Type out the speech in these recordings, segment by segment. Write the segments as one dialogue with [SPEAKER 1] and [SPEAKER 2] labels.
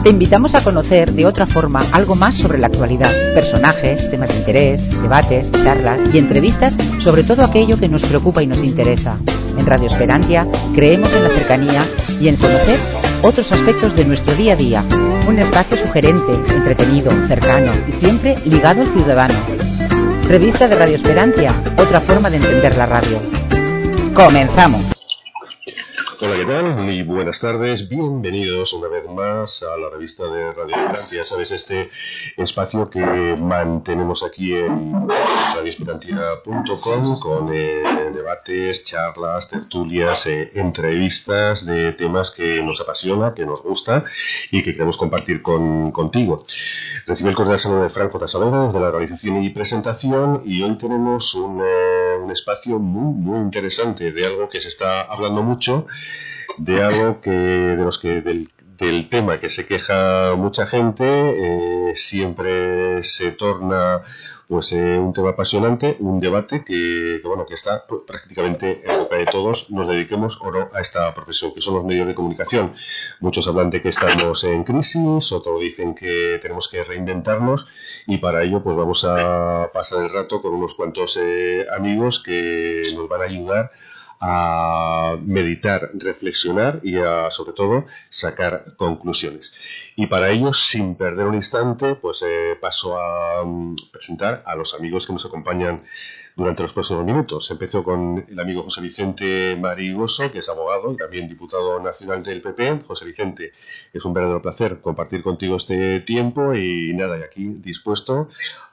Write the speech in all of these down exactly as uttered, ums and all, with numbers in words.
[SPEAKER 1] Te invitamos a conocer de otra forma algo más sobre la actualidad, personajes, temas de interés, debates, charlas y entrevistas sobre todo aquello que nos preocupa y nos interesa. En Radio Esperantia creemos en la cercanía y en conocer otros aspectos de nuestro día a día. Un espacio sugerente, entretenido, cercano y siempre ligado al ciudadano. Revista de Radio Esperantia, otra forma de entender la radio. ¡Comenzamos!
[SPEAKER 2] Hola, ¿qué tal? Muy buenas tardes, bienvenidos una vez más a la revista de Radio Esperantia. Ya sabes, este espacio que mantenemos aquí en radio esperantia punto com con eh, debates, charlas, tertulias, eh, entrevistas de temas que nos apasiona, que nos gusta y que queremos compartir con, contigo. Recibe el cordial saludo de Franco Tasalera desde la organización y presentación, y hoy tenemos un, eh, un espacio muy, muy interesante de algo que se está hablando mucho, de algo que de los que del, del tema que se queja mucha gente, eh, siempre se torna pues eh, un tema apasionante, un debate que, que bueno que está pues, prácticamente en boca de todos, nos dediquemos o no a esta profesión, que son los medios de comunicación. Muchos hablan de que estamos en crisis, otros dicen que tenemos que reinventarnos, y para ello pues vamos a pasar el rato con unos cuantos eh, amigos que nos van a ayudar a meditar, reflexionar y a, sobre todo, sacar conclusiones. Y para ello, sin perder un instante, pues eh, paso a um, presentar a los amigos que nos acompañan durante los próximos minutos. Empezó con el amigo José Vicente Marigoso, que es abogado y también diputado nacional del P P. José Vicente, es un verdadero placer compartir contigo este tiempo y nada, y aquí dispuesto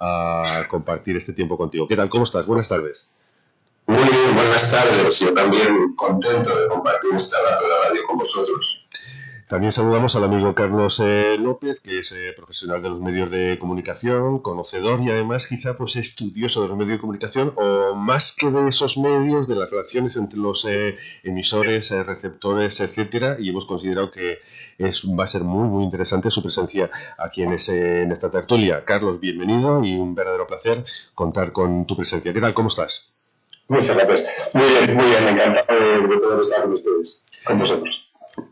[SPEAKER 2] a compartir este tiempo contigo. ¿Qué tal? ¿Cómo estás? Buenas tardes.
[SPEAKER 3] Muy bien, buenas tardes. Yo también contento de compartir este rato de radio con vosotros.
[SPEAKER 2] También saludamos al amigo Carlos eh, López, que es eh, profesional de los medios de comunicación, conocedor y además quizá pues estudioso de los medios de comunicación, o más que de esos medios, de las relaciones entre los eh, emisores, eh, receptores, etcétera, y hemos considerado que es, va a ser muy muy interesante su presencia aquí en, ese, en esta tertulia. Carlos, bienvenido y un verdadero placer contar con tu presencia. ¿Qué tal? ¿Cómo estás?
[SPEAKER 3] Muchas gracias. Muy bien, muy bien. Encantado de, de poder estar con ustedes, con vosotros.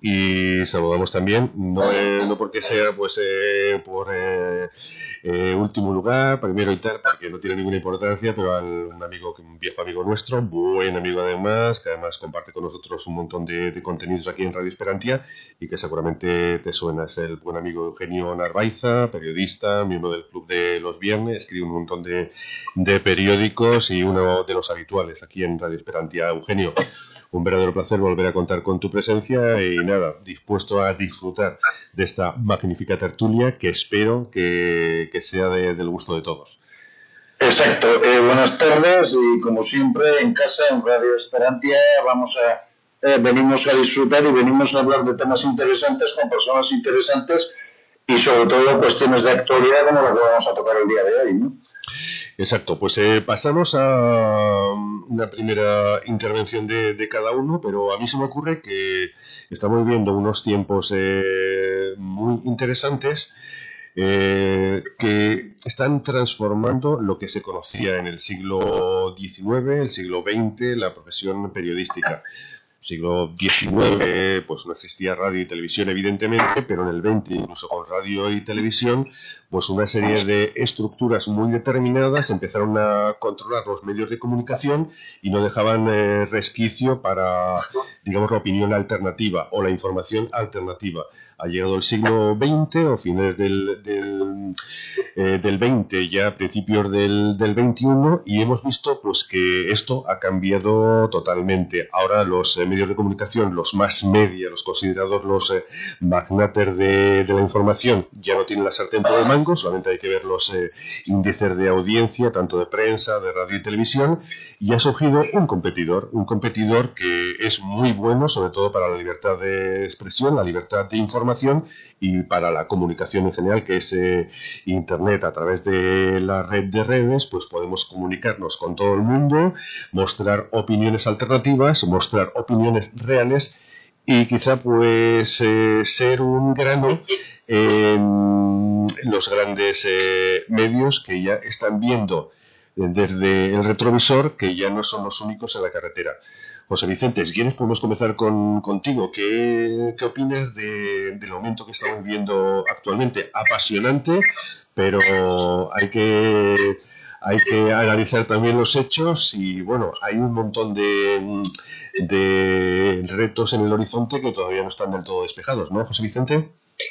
[SPEAKER 2] Y saludamos también, no, eh, no porque sea pues eh, por eh, eh, último lugar, primero y tal, porque no tiene ninguna importancia, pero al un amigo, un viejo amigo nuestro, buen amigo además, que además comparte con nosotros un montón de, de contenidos aquí en Radio Esperantia y que seguramente te suena. Es el buen amigo Eugenio Narvaiza, periodista, miembro del Club de los Viernes, escribe un montón de, de periódicos y uno de los habituales aquí en Radio Esperantia. Eugenio, un verdadero placer volver a contar con tu presencia y nada, dispuesto a disfrutar de esta magnífica tertulia que espero que, que sea de, del gusto de todos.
[SPEAKER 4] Exacto, eh, buenas tardes y como siempre en casa, en Radio Esperantia, vamos a, eh, venimos a disfrutar y venimos a hablar de temas interesantes con personas interesantes y sobre todo cuestiones de actualidad como la que vamos a tocar el día de hoy, ¿no?
[SPEAKER 2] Exacto, pues eh, pasamos a una primera intervención de, de cada uno, pero a mí se me ocurre que estamos viviendo unos tiempos eh, muy interesantes eh, que están transformando lo que se conocía en el siglo diecinueve, el siglo veinte, la profesión periodística. Siglo diecinueve, pues no existía radio y televisión, evidentemente, pero en el veinte, incluso con radio y televisión, pues una serie de estructuras muy determinadas empezaron a controlar los medios de comunicación y no dejaban eh, resquicio para, digamos, la opinión alternativa o la información alternativa. Ha llegado el siglo veinte o finales del, del, eh, del veinte, ya a principios del, del veintiuno, y hemos visto pues que esto ha cambiado totalmente. Ahora los eh, medios de comunicación, los más media, los considerados los eh, magnates de, de la información, ya no tienen la sartén por el mango, solamente hay que ver los eh, índices de audiencia, tanto de prensa, de radio y televisión, y ha surgido un competidor, un competidor que es muy bueno, sobre todo para la libertad de expresión, la libertad de información y para la comunicación en general, que es eh, Internet. A través de la red de redes, pues podemos comunicarnos con todo el mundo, mostrar opiniones alternativas, mostrar opiniones reales y quizá pues eh, ser un grano en los grandes eh, medios que ya están viendo desde el retrovisor, que ya no son los únicos en la carretera. José Vicente, si quieres podemos comenzar con, contigo. ¿Qué, qué opinas de, del momento que estamos viviendo actualmente? Apasionante, pero hay que... Hay que analizar también los hechos y, bueno, hay un montón de, de retos en el horizonte que todavía no están del todo despejados, ¿no, José Vicente?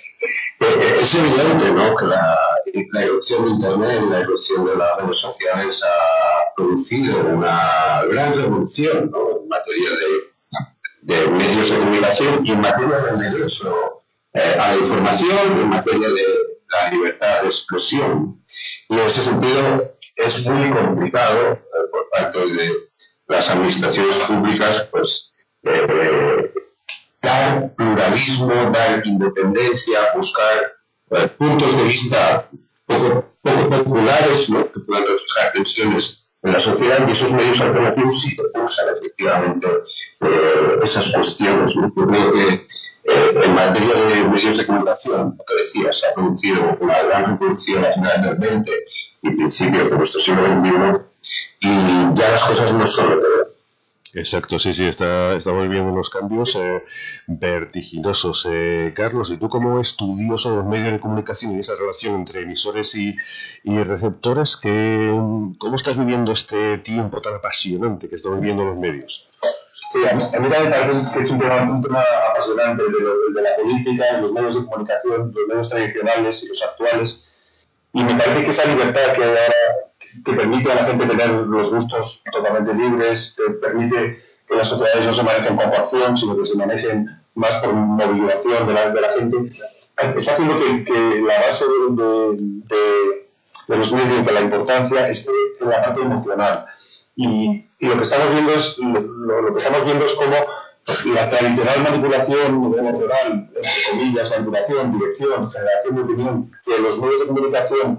[SPEAKER 3] Es evidente, ¿no?, que la, la erupción de Internet, la erupción de las redes sociales ha producido una gran revolución, ¿no?, en materia de, de medios de comunicación y en materia del derecho eh, a la información, en materia de la libertad de expresión. Y en ese sentido es muy complicado eh, por parte de las administraciones públicas, pues, eh, dar pluralismo, dar independencia, buscar eh, puntos de vista poco, poco populares, ¿no?, que puedan reflejar tensiones en la sociedad, y esos medios alternativos sí que usan efectivamente eh, esas cuestiones, ¿no? Yo creo que eh, en materia de medios de comunicación, lo que decía, se ha producido una gran revolución a finales del veinte y principios de nuestro siglo veintiuno, y ya las cosas no son lo que eran.
[SPEAKER 2] Exacto, sí, sí, está, estamos viendo unos cambios eh, vertiginosos. Eh, Carlos, y tú como estudioso de los medios de comunicación y esa relación entre emisores y, y receptores, ¿qué, ¿cómo estás viviendo este tiempo tan apasionante que estamos viviendo los medios?
[SPEAKER 5] Sí, a mí, a mí también me parece que es un tema, un tema apasionante, de, lo, de la política, los medios de comunicación, los medios tradicionales y los actuales, y me parece que esa libertad que ahora que permite a la gente tener los gustos totalmente libres, que permite que las sociedades no se manejen con coacción, sino que se manejen más por movilización de la, de la gente, está haciendo que, que la base de, de, de los medios, de la importancia, esté en la parte emocional. Y, y lo que estamos viendo es lo, lo que estamos viendo es cómo la tradicional manipulación emocional, entre comillas, manipulación, dirección, generación de opinión, que los medios de comunicación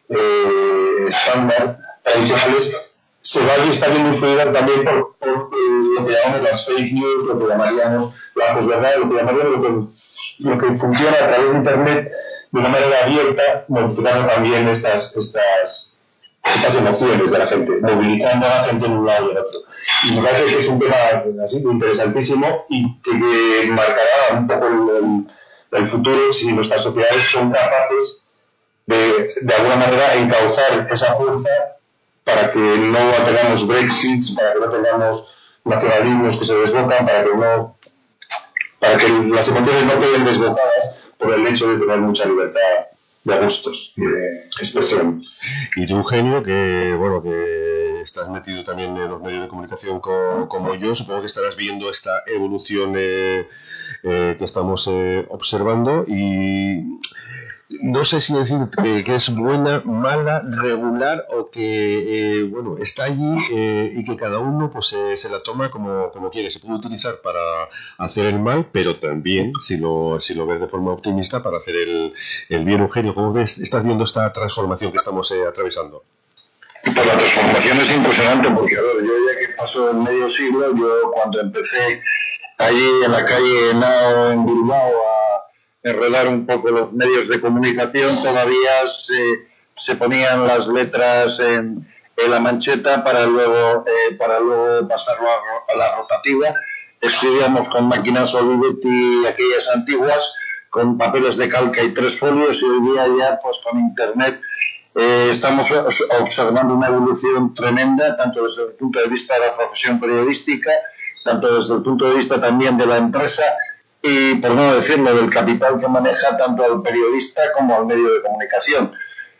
[SPEAKER 5] eh, estándar tradicionales se va y está viendo influida también por, por eh, lo que llamamos las fake news, lo que llamaríamos la posverdad, lo que llamaríamos lo que, lo que funciona a través de Internet de una manera abierta, modificando también estas, estas, estas emociones de la gente, movilizando a la gente en un lado y en otro. Y me parece que es un tema así interesantísimo y que, que marcará un poco el, el, el futuro si nuestras sociedades son capaces de, de alguna manera, encauzar esa fuerza para que no tengamos Brexits, para que no tengamos nacionalismos que se desbocan, para que no, para que las emociones no queden desbocadas por el hecho de tener mucha libertad de gustos y de expresión.
[SPEAKER 2] Y tú, Eugenio, que bueno, que estás metido también en los medios de comunicación como, como yo, supongo que estarás viendo esta evolución eh, eh, que estamos eh, observando, y no sé si decir que, que es buena, mala, regular, o que eh, bueno, está allí eh, y que cada uno pues eh, se la toma como, como quiere. Se puede utilizar para hacer el mal, pero también, si lo, si lo ves de forma optimista, para hacer el, el bien. Eugenio, ¿cómo ves, estás viendo esta transformación que estamos eh, atravesando?
[SPEAKER 4] Pues la transformación es impresionante, porque a ver, yo ya que pasó el medio siglo, yo cuando empecé allí en la calle Henao en Bilbao a enredar un poco los medios de comunicación, todavía se, se ponían las letras en, en la mancheta para luego, eh, para luego pasarlo a, a la rotativa. Escribíamos con máquinas Olivetti, aquellas antiguas, con papeles de calca y tres folios, y hoy día ya pues con internet eh, estamos observando una evolución tremenda, tanto desde el punto de vista de la profesión periodística, tanto desde el punto de vista también de la empresa, y por no decirlo, del capital que maneja tanto al periodista como al medio de comunicación.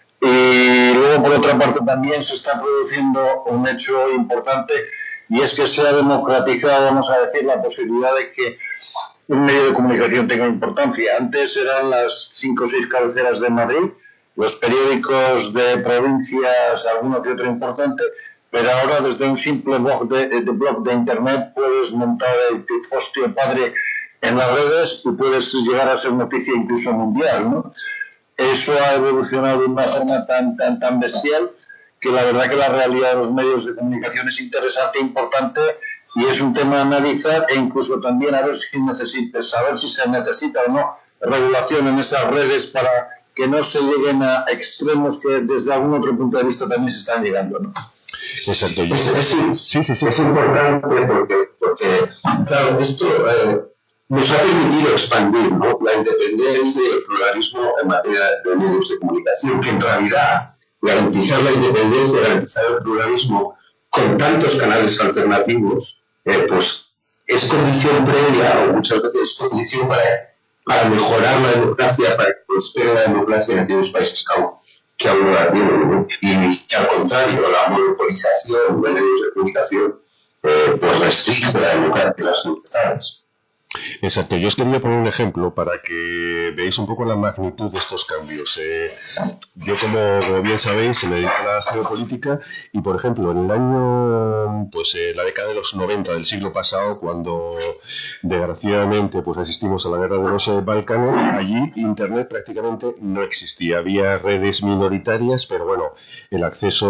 [SPEAKER 4] Y luego, por otra parte, también se está produciendo un hecho importante, y es que se ha democratizado, vamos a decir, la posibilidad de que un medio de comunicación tenga importancia. Antes eran las cinco o seis cabeceras de Madrid, los periódicos de provincias, alguno que otro importante, pero ahora desde un simple blog de, de, blog de internet puedes montar el pifostio padre en las redes y puedes llegar a ser noticia incluso mundial, ¿no? Eso ha evolucionado de una forma tan, tan, tan bestial que la verdad que la realidad de los medios de comunicación es interesante e importante, y es un tema a analizar, e incluso también a ver si necesita, saber si se necesita o no regulación en esas redes para que no se lleguen a extremos que desde algún otro punto de vista también se están llegando, ¿no?
[SPEAKER 2] Exacto. Yo,
[SPEAKER 3] es, es,
[SPEAKER 2] sí, sí, sí.
[SPEAKER 3] Es importante porque, porque claro, esto eh, nos ha permitido expandir, ¿no?, la independencia y el pluralismo en materia de medios de comunicación, que en realidad garantizar la independencia, garantizar el pluralismo con tantos canales alternativos, eh, pues es condición previa, o muchas veces es condición para, para mejorar la democracia, para que prospere la democracia en aquellos países que aún, que aún no la tienen, ¿no? Y, y al contrario, la monopolización de medios de comunicación eh, pues restringe la democracia y las libertades.
[SPEAKER 2] Exacto, yo os quería poner un ejemplo para que veáis un poco la magnitud de estos cambios. Eh, yo, como, como bien sabéis, me dedico a la geopolítica y, por ejemplo, en el año, pues eh, la década de los noventa del siglo pasado, cuando desgraciadamente pues asistimos a la guerra de los eh, Balcanes, allí Internet prácticamente no existía. Había redes minoritarias, pero bueno, el acceso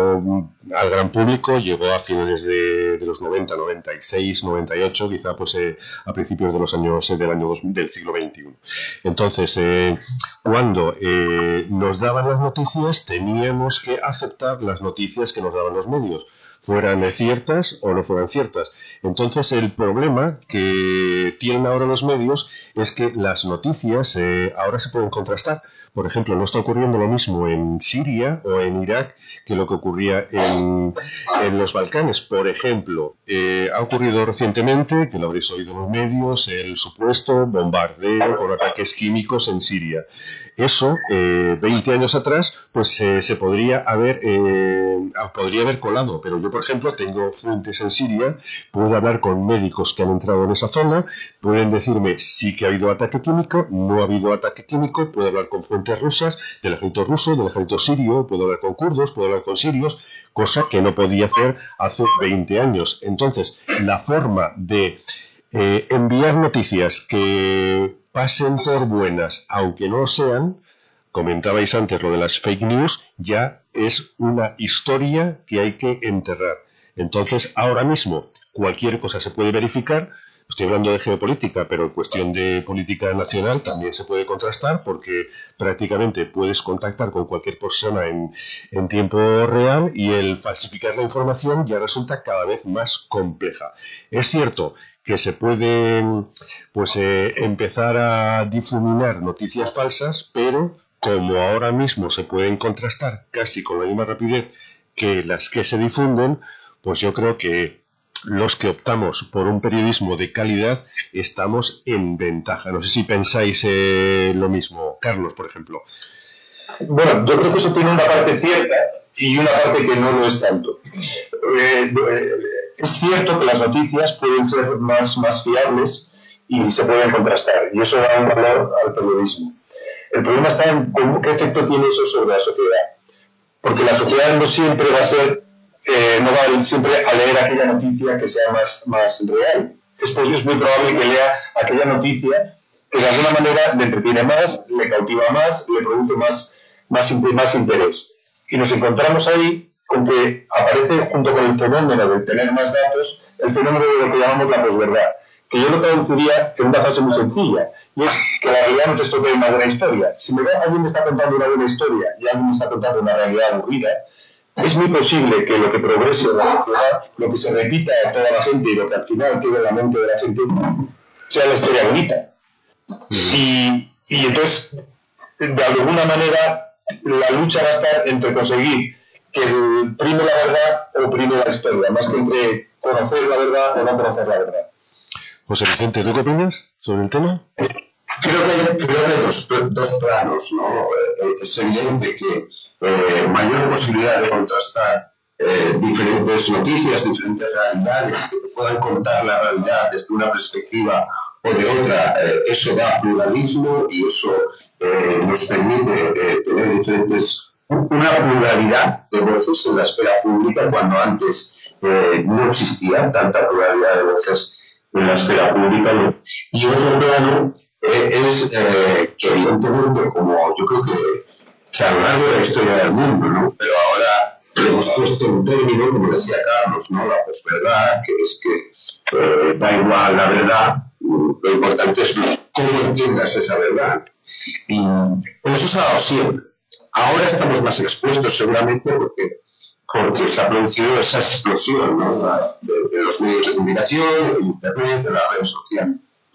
[SPEAKER 2] al gran público llegó a finales de, de los noventa, noventa y seis, noventa y ocho, quizá pues eh, a principios de los años del año dos mil, del siglo veintiuno. Entonces, eh, cuando eh, nos daban las noticias, teníamos que aceptar las noticias que nos daban los medios, fueran ciertas o no fueran ciertas. Entonces, el problema que tienen ahora los medios es que las noticias eh, ahora se pueden contrastar. Por ejemplo, no está ocurriendo lo mismo en Siria o en Irak que lo que ocurría en, en los Balcanes. Por ejemplo, eh, ha ocurrido recientemente, que lo habréis oído en los medios, el supuesto bombardeo con ataques químicos en Siria. Eso, eh, veinte años atrás, pues eh, se podría haber, eh, podría haber colado, pero yo, por ejemplo, tengo fuentes en Siria, puedo hablar con médicos que han entrado en esa zona, pueden decirme sí que ha habido ataque químico, no ha habido ataque químico, puedo hablar con fuentes rusas, del ejército ruso, del ejército sirio, puedo hablar con kurdos, puedo hablar con sirios, cosa que no podía hacer hace veinte años. Entonces, la forma de eh, enviar noticias que pasen por buenas, aunque no lo sean, comentabais antes lo de las fake news, ya es una historia que hay que enterrar. Entonces, ahora mismo, cualquier cosa se puede verificar. Estoy hablando de geopolítica, pero en cuestión de política nacional también se puede contrastar, porque prácticamente puedes contactar con cualquier persona en, en tiempo real y el falsificar la información ya resulta cada vez más compleja. Es cierto que se pueden pues eh, empezar a difuminar noticias falsas, pero como ahora mismo se pueden contrastar casi con la misma rapidez que las que se difunden, pues yo creo que los que optamos por un periodismo de calidad estamos en ventaja. No sé si pensáis eh, lo mismo. Carlos, por ejemplo.
[SPEAKER 5] Bueno, yo creo que eso tiene una parte cierta y una parte que no lo es tanto. Eh, eh, es cierto que las noticias pueden ser más, más fiables y se pueden contrastar, y eso da un valor al periodismo. El problema está en cómo, qué efecto tiene eso sobre la sociedad. Porque la sociedad no siempre va a ser, eh, no va a siempre a leer aquella noticia que sea más, más real. Es, pues, es muy probable que lea aquella noticia que de alguna manera le entretiene más, le cautiva más, le produce más, más, más interés. Y nos encontramos ahí con que aparece, junto con el fenómeno de tener más datos, el fenómeno de lo que llamamos la posverdad, que yo lo traduciría en una frase muy sencilla, y es que la realidad no te estropee una buena historia. Si me ve, alguien me está contando una buena historia y alguien me está contando una realidad aburrida, es muy posible que lo que progrese en la sociedad, lo que se repita a toda la gente y lo que al final quede en la mente de la gente, sea la historia bonita. Y, y entonces, de alguna manera, la lucha va a estar entre conseguir que prime la verdad o prime la historia, más que entre conocer la verdad o no conocer la verdad.
[SPEAKER 2] José Vicente, ¿tú qué opinas sobre el tema?
[SPEAKER 3] Creo que hay, creo que hay dos, dos planos, ¿no? Es evidente que eh, mayor posibilidad de contrastar eh, diferentes noticias, diferentes realidades, que te puedan contar la realidad desde una perspectiva o de otra, eh, eso da pluralismo y eso eh, nos permite eh, tener diferentes, una pluralidad de voces en la esfera pública cuando antes eh, no existía tanta pluralidad de voces en la esfera pública, ¿no? Y otro plano eh, es eh, que evidentemente, como yo creo que, que a lo largo de la historia del mundo, ¿no? Pero ahora hemos puesto un término, como decía Carlos, ¿no? La posverdad, que es que eh, da igual la verdad, lo importante es cómo entiendas esa verdad. Y eso se ha dado siempre. Ahora estamos más expuestos seguramente porque, porque se ha producido esa explosión, ¿no?, de, de los medios de comunicación, de Internet, de las redes sociales.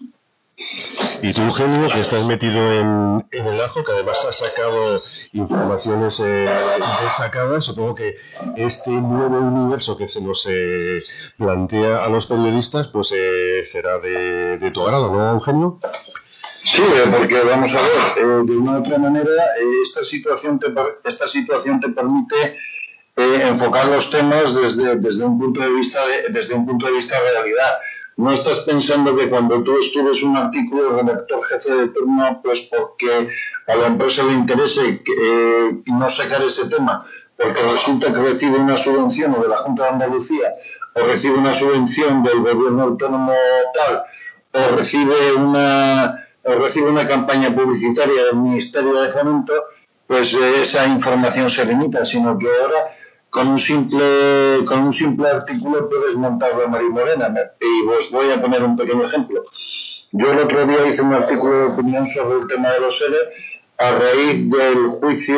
[SPEAKER 2] Y tú, Eugenio, que estás metido en, en el ajo, que además has sacado informaciones eh, destacadas, supongo que este nuevo universo que se nos eh, plantea a los periodistas, pues eh, será de, de tu agrado, ¿no, Eugenio?
[SPEAKER 4] Sí, porque vamos a ver, eh, de una u otra manera, eh, esta situación te esta situación te permite eh, enfocar los temas desde, desde un punto de vista de, desde un punto de vista de realidad. No estás pensando que cuando tú escribes un artículo, el redactor jefe de turno, pues porque a la empresa le interese eh, no sacar ese tema, porque resulta que recibe una subvención o de la Junta de Andalucía, o recibe una subvención del gobierno autónomo tal, o recibe una o recibe una campaña publicitaria del Ministerio de Fomento, pues eh, esa información se limita, sino que ahora con un simple con un simple artículo puedes montarlo a Marimorena. Y os voy a poner un pequeño ejemplo. Yo el otro día hice un artículo de opinión sobre el tema de los E R E a raíz del juicio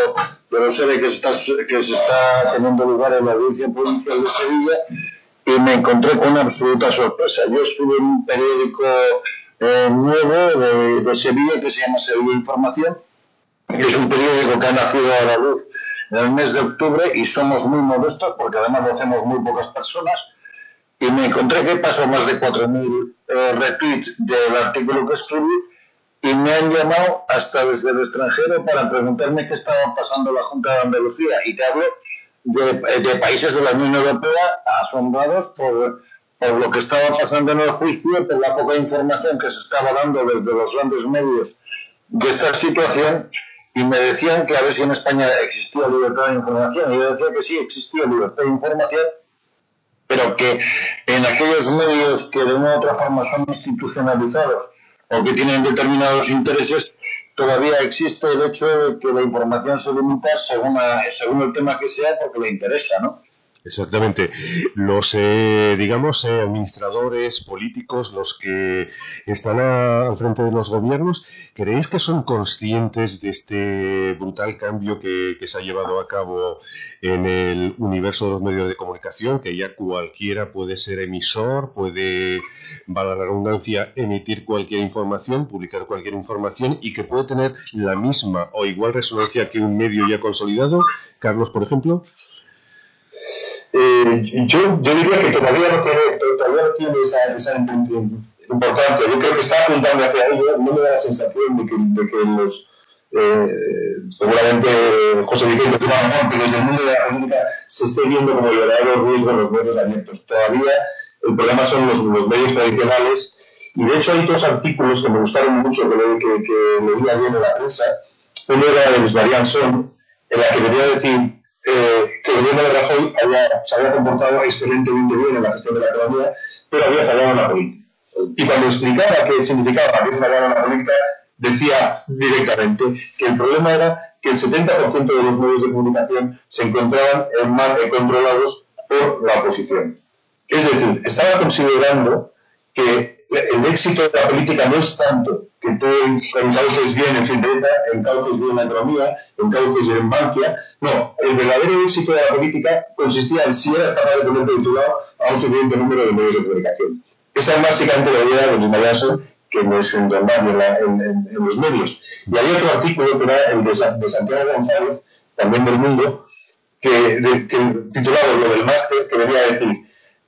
[SPEAKER 4] de los E R E que se está, que se está teniendo lugar en la Audiencia Provincial de Sevilla, y me encontré con una absoluta sorpresa. Yo estuve en un periódico eh, nuevo de, de Sevilla que se llama Sevilla Información, que es un periódico que ha nacido a la luz en el mes de octubre, y somos muy modestos porque además lo hacemos muy pocas personas, y me encontré que pasó más de cuatro mil eh, retweets del artículo que escribí, y me han llamado hasta desde el extranjero para preguntarme qué estaba pasando en la Junta de Andalucía, y te hablo de, de países de la Unión Europea asombrados por, por lo que estaba pasando en el juicio, por la poca información que se estaba dando desde los grandes medios de esta situación, y me decían que a ver si en España existía libertad de información, y yo decía que sí existía libertad de información, pero que en aquellos medios que de una u otra forma son institucionalizados o que tienen determinados intereses, todavía existe el hecho de que la información se limita según, a, según el tema que sea, porque le interesa, ¿no?
[SPEAKER 2] Exactamente. Los, eh, digamos, eh, administradores políticos, los que están a, al frente de los gobiernos, ¿creéis que son conscientes de este brutal cambio que, que se ha llevado a cabo en el universo de los medios de comunicación? Que ya cualquiera puede ser emisor, puede, valga la redundancia, emitir cualquier información, publicar cualquier información, y que puede tener la misma o igual resonancia que un medio ya consolidado. Carlos, por ejemplo.
[SPEAKER 5] Eh, yo, yo diría que todavía no tiene, todavía no tiene esa, esa importancia. Yo creo que está apuntando hacia ello. No me da la sensación de que, de que los, eh, seguramente José Vicente Tumano, que desde el mundo de la política se esté viendo como el verdadero riesgo en los medios abiertos. Todavía el problema son los, los medios tradicionales, y de hecho hay dos artículos que me gustaron mucho que, le, que, que leí ayer en la prensa. Uno era de Luis Marián Son, en la que venía a decir Eh, que el gobierno de Rajoy había, se había comportado excelentemente bien en la gestión de la economía, pero había fallado en la política. Y cuando explicaba qué significaba haber fallado en la política, decía directamente que el problema era que el setenta por ciento de los medios de comunicación se encontraban en mal, eh, controlados por la oposición. Es decir, estaba considerando que el éxito de la política no es tanto que tú encauces bien en Finteta, encauces bien la economía, encauces bien Bankia. No, el verdadero éxito de la política consistía en si eras capaz de ponerte de tu lado a un suficiente número de medios de comunicación. Esa es básicamente la idea de Luis Marián Son, que no es un don nadie en, en, en, en los medios. Y había otro artículo que era el de, de Santiago González, también del Mundo, que, de, que titulado lo del máster, que venía a decir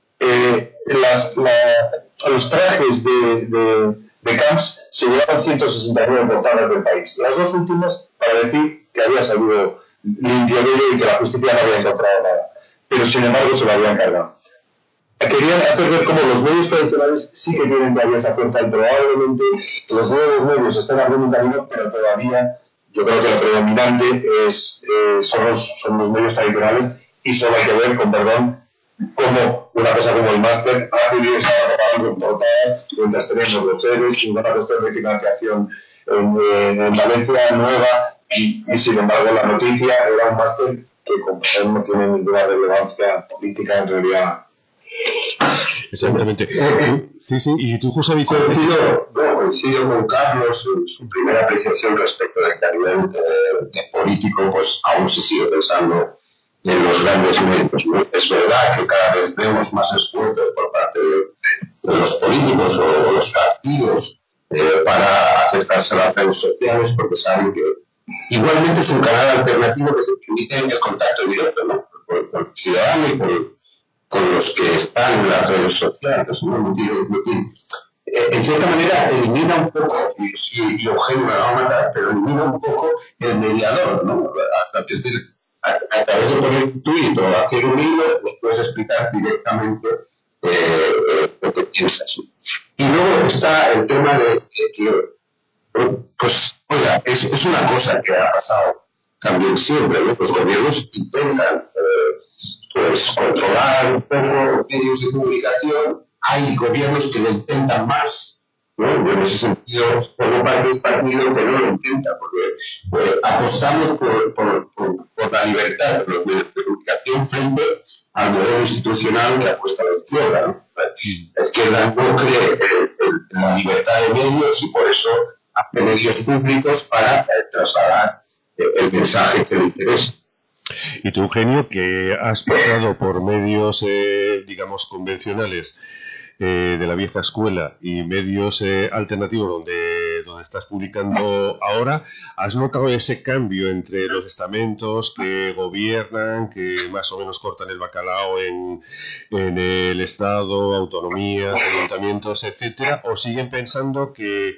[SPEAKER 5] eh, las, la, los trajes de, de, de Camps se llevaban ciento sesenta y nueve portadas del país. Las dos últimas para decir que había salido limpio de ello y que la justicia no había encontrado nada. Pero sin embargo se lo habían cargado. Querían hacer ver cómo los medios tradicionales sí que tienen todavía esa fuerza, y probablemente los nuevos medios están abriendo un camino, pero todavía yo creo que lo predominante es, eh, son, los, son los medios tradicionales, y solo hay que ver, con perdón, como una cosa como el máster ha podido estar preparando portadas mientras tenemos los seres y una cuestión de financiación en, en, en Valencia nueva, y, y sin embargo la noticia era un máster que como no tiene ninguna relevancia política en realidad.
[SPEAKER 2] Exactamente. Sí, sí. ¿Y tú, José Vicente?
[SPEAKER 3] Coincido, bueno, coincido con Carlos en su primera apreciación respecto de que a nivel de, de político, pues aún se sigue pensando en los grandes medios, ¿no? Es verdad que cada vez vemos más esfuerzos por parte de, de los políticos o los partidos eh, para acercarse a las redes sociales, porque saben que igualmente es un canal alternativo que te permite el contacto directo, ¿no? Con, con el ciudadano y con, con los que están en las redes sociales, ¿no? No tiene, no tiene. Eh, en cierta manera elimina un poco, y, y, y Eugenio me va a matar, pero elimina un poco el mediador, ¿no? A través de, a, a través de poner un tuit o hacer un hilo, pues puedes explicar directamente eh, eh, lo que piensas. Y luego está el tema de, de que, pues, oiga, es, es una cosa que ha pasado también siempre, ¿no? Los gobiernos intentan eh, pues, controlar un poco medios de comunicación. Hay gobiernos que lo intentan más, ¿no? Yo en ese sentido formo parte del partido que no lo intenta, porque eh, apostamos por, por, por, por la libertad de los medios de comunicación frente al modelo institucional que apuesta a la izquierda, ¿no? La izquierda no cree en la libertad de medios y por eso hace medios públicos para eh, trasladar eh, el mensaje que le interesa.
[SPEAKER 2] Y tú, Eugenio, que has pasado por medios, eh, digamos, convencionales eh, de la vieja escuela y medios eh, alternativos donde, donde estás publicando ahora, ¿has notado ese cambio entre los estamentos que gobiernan, que más o menos cortan el bacalao en, en el Estado, autonomías, ayuntamientos, etcétera? ¿O siguen pensando que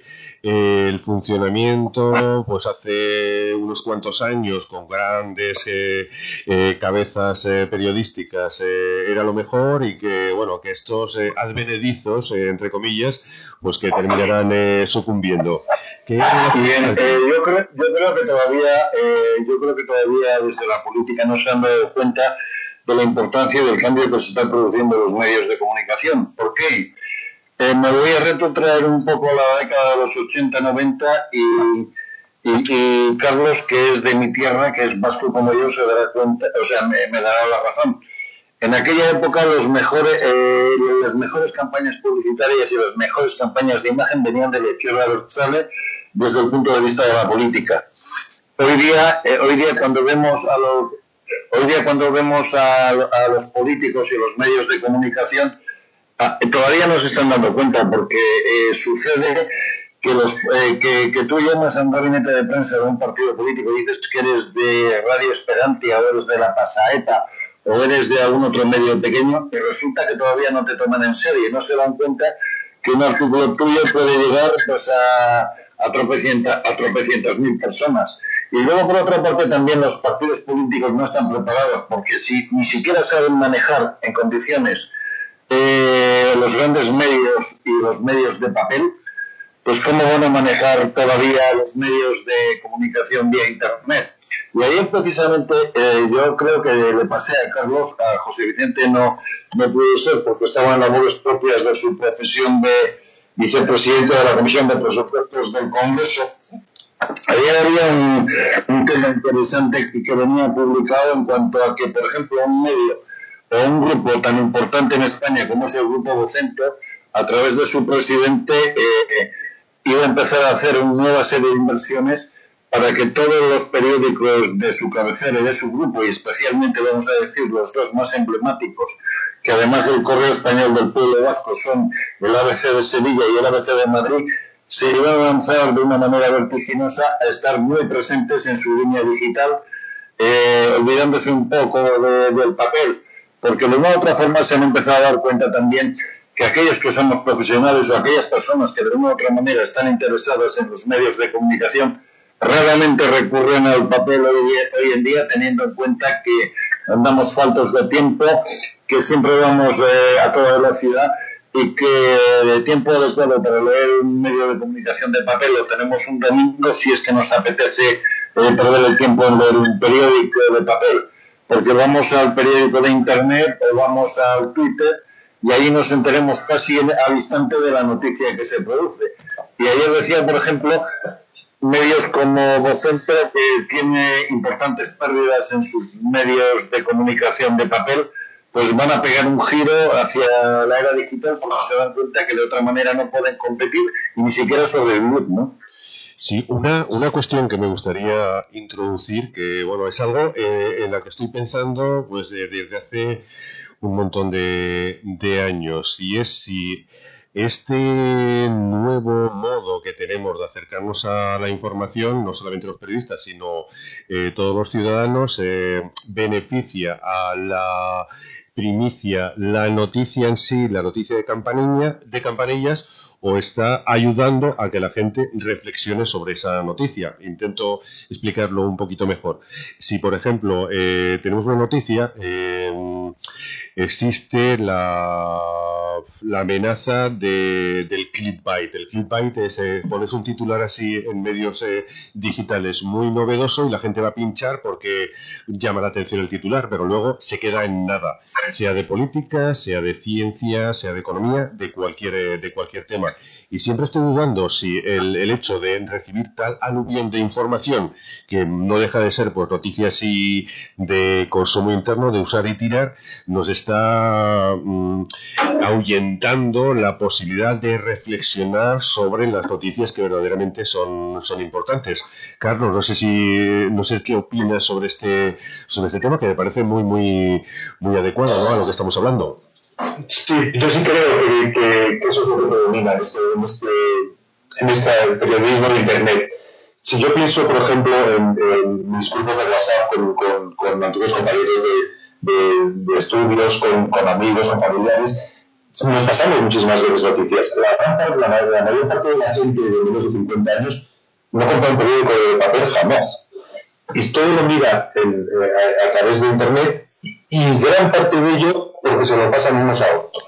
[SPEAKER 2] el funcionamiento, pues hace unos cuantos años, con grandes eh, eh, cabezas eh, periodísticas, eh, era lo mejor y que, bueno, que estos eh, advenedizos, eh, entre comillas, pues que terminarán eh, sucumbiendo? ¿Qué
[SPEAKER 4] Bien, eh, yo creo, yo creo que todavía, eh, yo creo que todavía desde la política no se han dado cuenta de la importancia del cambio que se está produciendo en los medios de comunicación. ¿Por qué? Eh, me voy a retrotraer un poco a la década de los ochenta noventa y, y, y Carlos, que es de mi tierra, que es vasco como yo, se dará cuenta, o sea, me, me dará la razón. En aquella época los mejores, eh, las mejores campañas publicitarias y las mejores campañas de imagen venían de la izquierda abertzale desde el punto de vista de la política. Hoy día, eh, hoy día cuando vemos a los, hoy día cuando vemos a, a los políticos y los medios de comunicación, Ah, todavía no se están dando cuenta porque eh, sucede que, los, eh, que, que tú llamas a un gabinete de prensa de un partido político y dices que eres de Radio Esperantia o eres de La Pasaeta o eres de algún otro medio pequeño y resulta que todavía no te toman en serio y no se dan cuenta que un artículo tuyo puede llegar pues, a, a, tropecientas, a tropecientas mil personas. Y luego, por otra parte, también los partidos políticos no están preparados porque si ni siquiera saben manejar en condiciones Eh, los grandes medios y los medios de papel, pues cómo van a manejar todavía los medios de comunicación vía internet. Y ayer precisamente eh, yo creo que le pasé a Carlos, a José Vicente no, no pudo ser porque estaba en labores propias de su profesión de vicepresidente de la Comisión de Presupuestos del Congreso. Ayer había un, un tema interesante que, que venía publicado en cuanto a que, por ejemplo, un medio o un grupo tan importante en España como es el Grupo Vocento, a través de su presidente, eh, iba a empezar a hacer una nueva serie de inversiones para que todos los periódicos de su cabecera y de su grupo, y especialmente, vamos a decir, los dos más emblemáticos, que además del Correo Español del Pueblo Vasco son el A B C de Sevilla y el A B C de Madrid, se iban a lanzar de una manera vertiginosa a estar muy presentes en su línea digital, eh, olvidándose un poco de, del papel, porque de una u otra forma se han empezado a dar cuenta también que aquellos que somos profesionales o aquellas personas que de una u otra manera están interesadas en los medios de comunicación raramente recurren al papel hoy, hoy en día, teniendo en cuenta que andamos faltos de tiempo, que siempre vamos eh, a toda velocidad y que el tiempo adecuado para leer un medio de comunicación de papel lo tenemos un domingo si es que nos apetece eh, perder el tiempo en leer un periódico de papel, porque vamos al periódico de internet o vamos al Twitter y ahí nos enteremos casi al instante de la noticia que se produce. Y ayer decía, por ejemplo, medios como Vocento, que tiene importantes pérdidas en sus medios de comunicación de papel, pues van a pegar un giro hacia la era digital porque se dan cuenta que de otra manera no pueden competir y ni siquiera sobrevivir, ¿no?
[SPEAKER 2] Sí, una, una cuestión que me gustaría introducir, que bueno, es algo eh, en la que estoy pensando pues de- desde hace un montón de, de años, y es si este nuevo modo que tenemos de acercarnos a la información, no solamente los periodistas, sino eh, todos los ciudadanos, eh, beneficia a la primicia, la noticia en sí, la noticia de campanilla, de campanillas, o está ayudando a que la gente reflexione sobre esa noticia. Intento explicarlo un poquito mejor. Si, por ejemplo, eh, tenemos una noticia, eh, existe la, la amenaza de, del clickbait. El clickbait es, eh, pones un titular así en medios eh, digitales muy novedoso y la gente va a pinchar porque llama la atención el titular, pero luego se queda en nada, sea de política, sea de ciencia, sea de economía, de cualquier, eh, de cualquier tema. Y siempre estoy dudando si el, el hecho de recibir tal aluvión de información, que no deja de ser pues noticias y de consumo interno, de usar y tirar, nos está mm, ahuyentando la posibilidad de reflexionar sobre las noticias que verdaderamente son, son importantes. Carlos, no sé si no sé qué opinas sobre este sobre este tema, que me parece muy muy muy adecuado, ¿no?, a lo que estamos hablando.
[SPEAKER 5] Sí, yo sí creo que, que, que eso es lo que predomina en este, en este, en este periodismo de Internet. Si yo pienso, por ejemplo, en, en mis grupos de WhatsApp con, con, con antiguos compañeros de, de, de estudios, con, con amigos, con familiares, nos pasamos muchísimas veces noticias. La, gran parte, la, la mayor parte de la gente de menos de cincuenta años no compra un periódico de papel jamás. Y todo lo mira en, a, a través de Internet, y gran parte de ello porque se lo pasan unos a otros.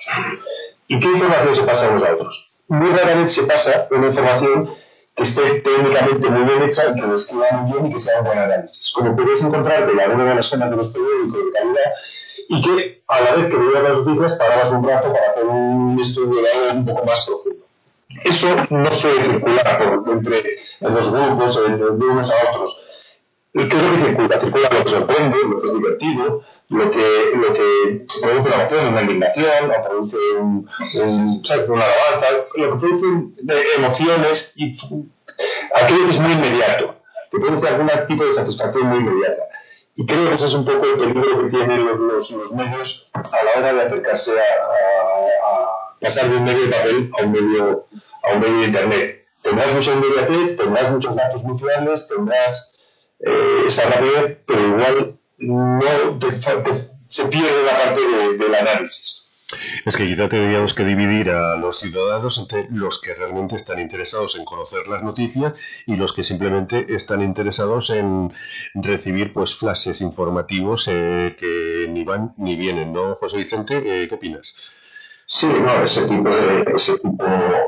[SPEAKER 5] ¿Y qué información se pasa unos a otros? Muy rara vez se pasa una información que esté técnicamente muy bien hecha y que describa muy bien y que sea un buen análisis. Como podéis encontrarte en alguna de las zonas de los periódicos de calidad, y que a la vez que veías las noticias parabas un rato para hacer un estudio de algo un poco más profundo. Eso no suele circular por, entre en los grupos, en, de unos a otros. ¿Y qué es lo que circula? Circula lo que sorprende, lo que es divertido, lo que, lo que produce una emoción, una indignación, o produce un, un, una alabanza, lo que produce emociones y aquello que es muy inmediato, que produce algún tipo de satisfacción muy inmediata. Y creo que ese es un poco el peligro que tienen los, los, los medios a la hora de acercarse a, a, a pasar de un medio de papel a un medio, a un medio de Internet. Tendrás mucha inmediatez, tendrás muchos datos muy fiables, tendrás eh, esa rapidez, pero igual no te, te, se pierde la parte de, del análisis.
[SPEAKER 2] Es que quizá tendríamos que dividir a los ciudadanos entre los que realmente están interesados en conocer las noticias y los que simplemente están interesados en recibir pues flashes informativos eh, que ni van ni vienen, ¿no, José Vicente? Eh, ¿Qué opinas?
[SPEAKER 3] Sí, no, ese tipo de ese tipo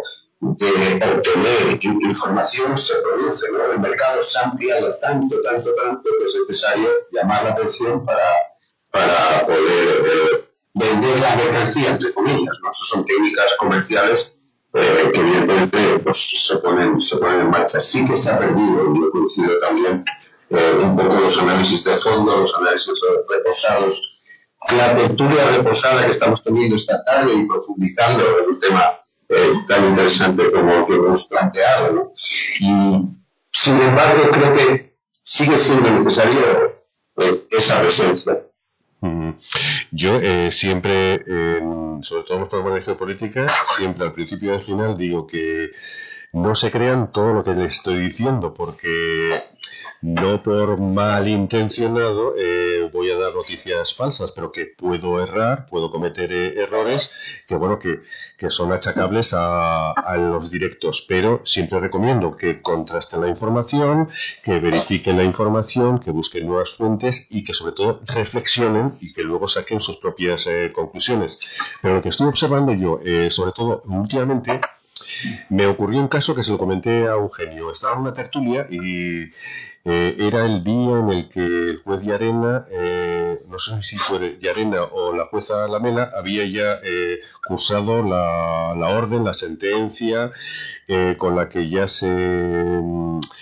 [SPEAKER 3] de obtener información se produce, ¿no? El mercado se ha ampliado tanto, tanto, tanto que es necesario llamar la atención para, para poder eh, vender la mercancía, entre comillas, ¿no? Esas son técnicas comerciales eh, que evidentemente pues, se, ponen, se ponen en marcha. Sí que se ha perdido, y he coincido también, eh, un poco los análisis de fondo, los análisis reposados, la tertulia reposada que estamos teniendo esta tarde y profundizando en un tema eh, tan interesante como que hemos planteado, ¿no? Y sin embargo creo que sigue siendo necesario eh, esa presencia.
[SPEAKER 2] Mm. Yo eh, siempre, eh, sobre todo en los programas de geopolítica, siempre al principio y al final digo que no se crean todo lo que les estoy diciendo, porque no por malintencionado eh, voy a dar noticias falsas, pero que puedo errar, puedo cometer eh, errores que bueno que, que son achacables a, a los directos, pero siempre recomiendo que contrasten la información, que verifiquen la información, que busquen nuevas fuentes y que sobre todo reflexionen y que luego saquen sus propias eh, conclusiones. Pero lo que estoy observando yo, eh, sobre todo últimamente, me ocurrió un caso que se lo comenté a Eugenio. Estaba en una tertulia y eh, era el día en el que el juez Llarena, eh, no sé si fue Llarena o la jueza Lamela, había ya eh, cursado la, la orden, la sentencia, eh, con la que ya se...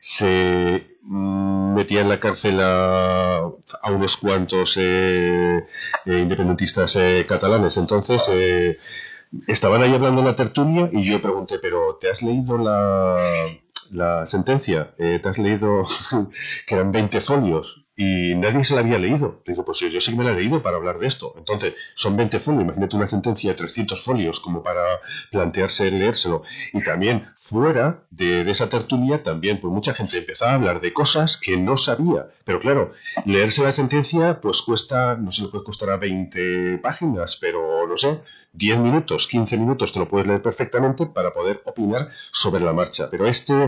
[SPEAKER 2] se metía en la cárcel a, a unos cuantos eh, eh, independentistas eh, catalanes. Entonces eh, estaban ahí hablando en la tertulia y yo pregunté, pero ¿te has leído la, la sentencia? Eh, ¿Te has leído que eran veinte folios? Y nadie se la había leído. Digo, pues yo, yo sí que me la he leído para hablar de esto. Entonces, son veinte folios. Imagínate una sentencia de trescientos folios como para plantearse leérselo. Y también, fuera de, de esa tertulia, también, pues mucha gente empezaba a hablar de cosas que no sabía. Pero claro, leerse la sentencia, pues cuesta, no sé, le puede costar a veinte páginas, pero no sé, diez minutos, quince minutos te lo puedes leer perfectamente para poder opinar sobre la marcha. Pero este,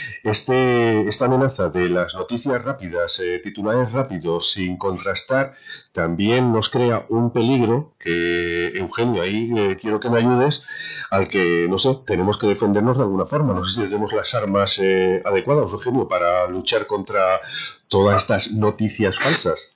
[SPEAKER 2] este, esta amenaza de las noticias rápidas, eh, titulares rápidos, sin contrastar, también nos crea un peligro que, Eugenio, ahí eh, quiero que me ayudes, al que, no sé, tenemos que defendernos de alguna forma. No sé si tenemos las armas eh, adecuadas, Eugenio, para luchar contra todas estas noticias falsas.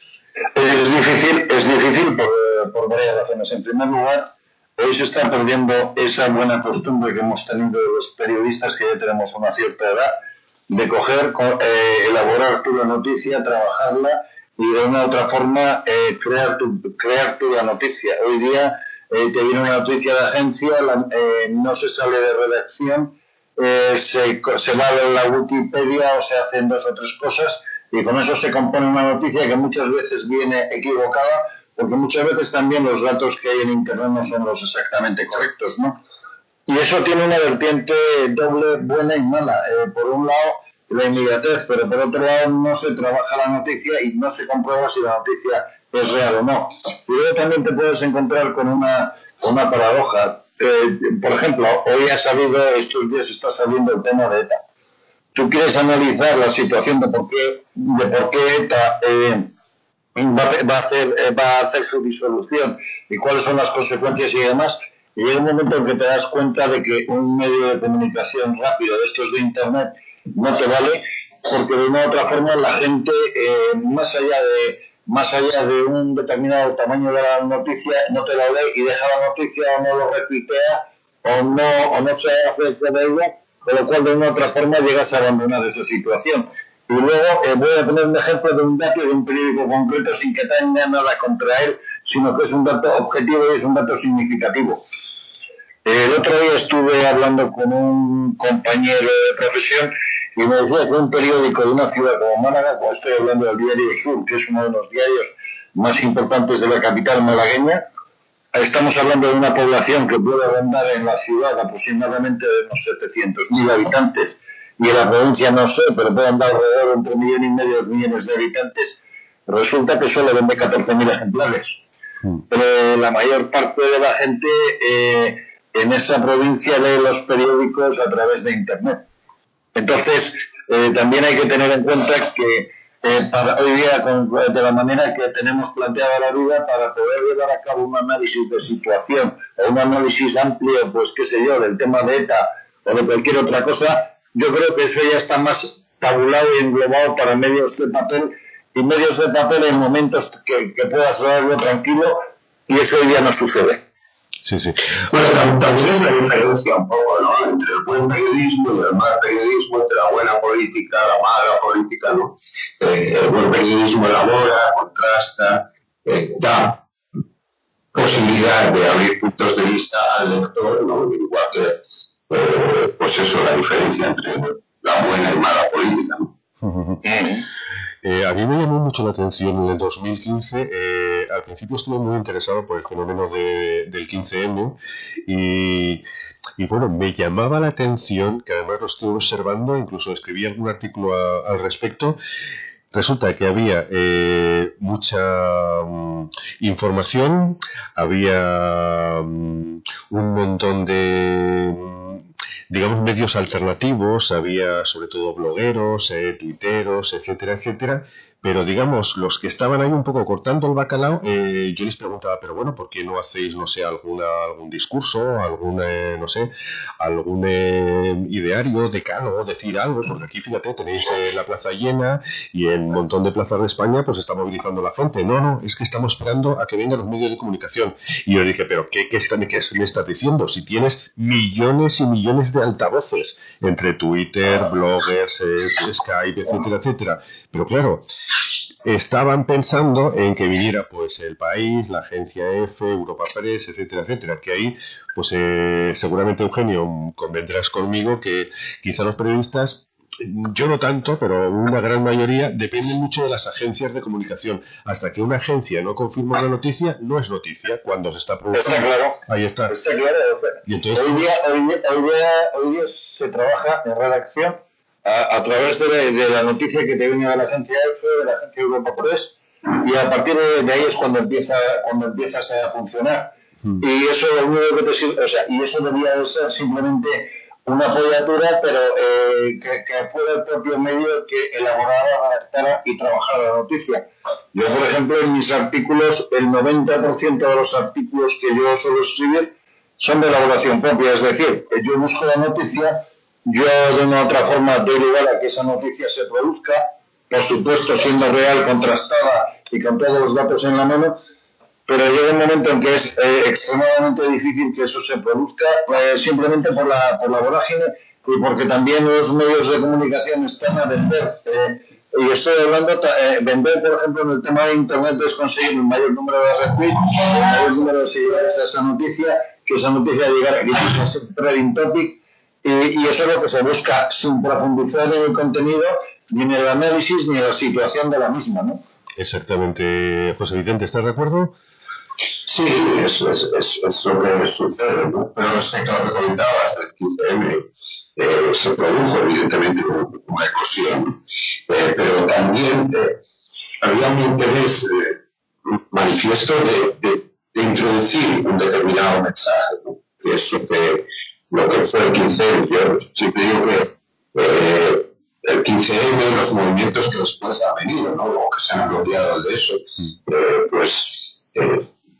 [SPEAKER 4] Es difícil, es difícil por, por varias razones. En primer lugar, hoy se está perdiendo esa buena costumbre que hemos tenido los periodistas, que ya tenemos una cierta edad, de coger, eh, elaborar tu la noticia, trabajarla y de una u otra forma eh, crear, tu, crear tu la noticia. Hoy día eh, te viene una noticia de agencia, la, eh, no se sale de redacción, eh, se, se va a la Wikipedia o se hacen dos o tres cosas y con eso se compone una noticia que muchas veces viene equivocada, porque muchas veces también los datos que hay en Internet no son los exactamente correctos, ¿no? Y eso tiene una vertiente doble, buena y mala. Eh, por un lado, la inmediatez, pero por otro lado no se trabaja la noticia y no se comprueba si la noticia es real o no. Y luego también te puedes encontrar con una, una paradoja. Eh, por ejemplo, hoy ha salido, estos días está saliendo el tema de ETA. Tú quieres analizar la situación de por qué, de por qué ETA eh, va, va, a hacer, eh, va a hacer su disolución y cuáles son las consecuencias y demás. Y llega un momento en que te das cuenta de que un medio de comunicación rápido de estos de Internet no te vale, porque de una u otra forma la gente, eh, más allá de más allá de un determinado tamaño de la noticia, no te la lee y deja la noticia o no lo retuitea o no, o no se hace de ella, con lo cual de una u otra forma llegas a abandonar esa situación. Y luego eh, voy a poner un ejemplo de un dato de un periódico concreto sin que tenga nada contra él, sino que es un dato objetivo y es un dato significativo. El otro día estuve hablando con un compañero de profesión y me decía que un periódico de una ciudad como Málaga, como estoy hablando del Diario Sur, que es uno de los diarios más importantes de la capital malagueña, estamos hablando de una población que puede rondar en la ciudad aproximadamente de unos setecientos mil habitantes y en la provincia no sé, pero pueden dar alrededor entre un millón y medio, dos millones de habitantes. Resulta que solo vende catorce mil ejemplares. Mm. Pero la mayor parte de la gente eh, en esa provincia lee los periódicos a través de Internet. Entonces, eh, también hay que tener en cuenta que eh, para hoy día, con, de la manera que tenemos planteada la vida, para poder llevar a cabo un análisis de situación o un análisis amplio, pues qué sé yo, del tema de ETA o de cualquier otra cosa, yo creo que eso ya está más tabulado y englobado para medios de papel, y medios de papel en momentos que, que puedas leerlo tranquilo, y eso hoy día no sucede.
[SPEAKER 2] Sí, sí.
[SPEAKER 3] Bueno, también es la diferencia un poco, ¿no?, entre el buen periodismo y el mal periodismo, entre la buena política, la mala política, ¿no? Eh, el buen periodismo elabora, contrasta, eh, da posibilidad de abrir puntos de vista al lector, ¿no? Igual que, eh, pues eso, la diferencia entre la buena y mala política, ¿no?
[SPEAKER 2] Uh-huh. Eh, a mí me llamó mucho la atención en el dos mil quince. Eh, al principio estuve muy interesado por el fenómeno de, del quince eme y, y bueno, me llamaba la atención, que además lo estuve observando, incluso escribí algún artículo a, al respecto. Resulta que había eh, mucha um, información, había um, un montón de, digamos, medios alternativos, había sobre todo blogueros, eh, tuiteros, etcétera, etcétera, pero digamos, los que estaban ahí un poco cortando el bacalao, eh, yo les preguntaba, pero bueno, ¿por qué no hacéis, no sé, alguna algún discurso, algún, eh, no sé, algún eh, ideario, decálogo, decir algo? Porque aquí, fíjate, tenéis eh, la plaza llena y en un montón de plazas de España pues está movilizando la gente. No, no, es que estamos esperando a que vengan los medios de comunicación. Y yo dije, pero ¿qué, qué, está, qué me estás diciendo? Si tienes millones y millones de altavoces entre Twitter, bloggers, eh, Skype, etcétera, etcétera. Pero claro, estaban pensando en que viniera pues El País, la agencia F, Europa Press, etcétera, etcétera, que ahí pues eh, seguramente, Eugenio, convendrás conmigo que quizá los periodistas, yo no tanto, pero una gran mayoría dependen mucho de las agencias de comunicación. Hasta que una agencia no confirma una noticia, no es noticia. Cuando se está produciendo,
[SPEAKER 4] está claro,
[SPEAKER 2] ahí está.
[SPEAKER 4] Está claro.
[SPEAKER 2] Y entonces,
[SPEAKER 4] hoy, día, hoy, día, hoy, día, hoy día se trabaja en redacción a, a través de, de la noticia que te viene de la agencia F, de la agencia Europa Press, y a partir de, de ahí es cuando empieza cuando empiezas a funcionar. Hmm. Y eso lo único que te sirve, o sea, y eso debería de ser simplemente una apoyatura, pero eh, que, que fuera el propio medio que elaborara, redactara y trabajara la noticia. Yo, por ejemplo, en mis artículos, el noventa por ciento de los artículos que yo suelo escribir son de elaboración propia, es decir, yo busco la noticia, yo de una u otra forma doy lugar a que esa noticia se produzca, por supuesto siendo real, contrastada y con todos los datos en la mano, pero llega un momento en que es eh, extremadamente difícil que eso se produzca, eh, simplemente por la, por la vorágine y porque también los medios de comunicación están a vender. Eh, y estoy hablando, eh, vender, por ejemplo, en el tema de Internet es conseguir el mayor número de retweets, el mayor número de seguidores a esa noticia, que esa noticia llegara aquí a ser trending topic, y, y eso es lo que se busca, sin profundizar en el contenido, ni en el análisis, ni en la situación de la misma, ¿no?
[SPEAKER 2] Exactamente, José Vicente, ¿estás de acuerdo?
[SPEAKER 3] Sí, es, es, es, es lo que sucede, ¿no? Pero respecto a lo que comentabas del quince eme, eh, se produjo evidentemente una eclosión, eh, pero también eh, había un interés eh, manifiesto de, de, de introducir un determinado mensaje, ¿no? Que es lo que, lo que fue el quince eme. Yo siempre digo que eh, el quince eme, los movimientos que después han venido, ¿no? O que se han apropiado de eso, eh, pues eh,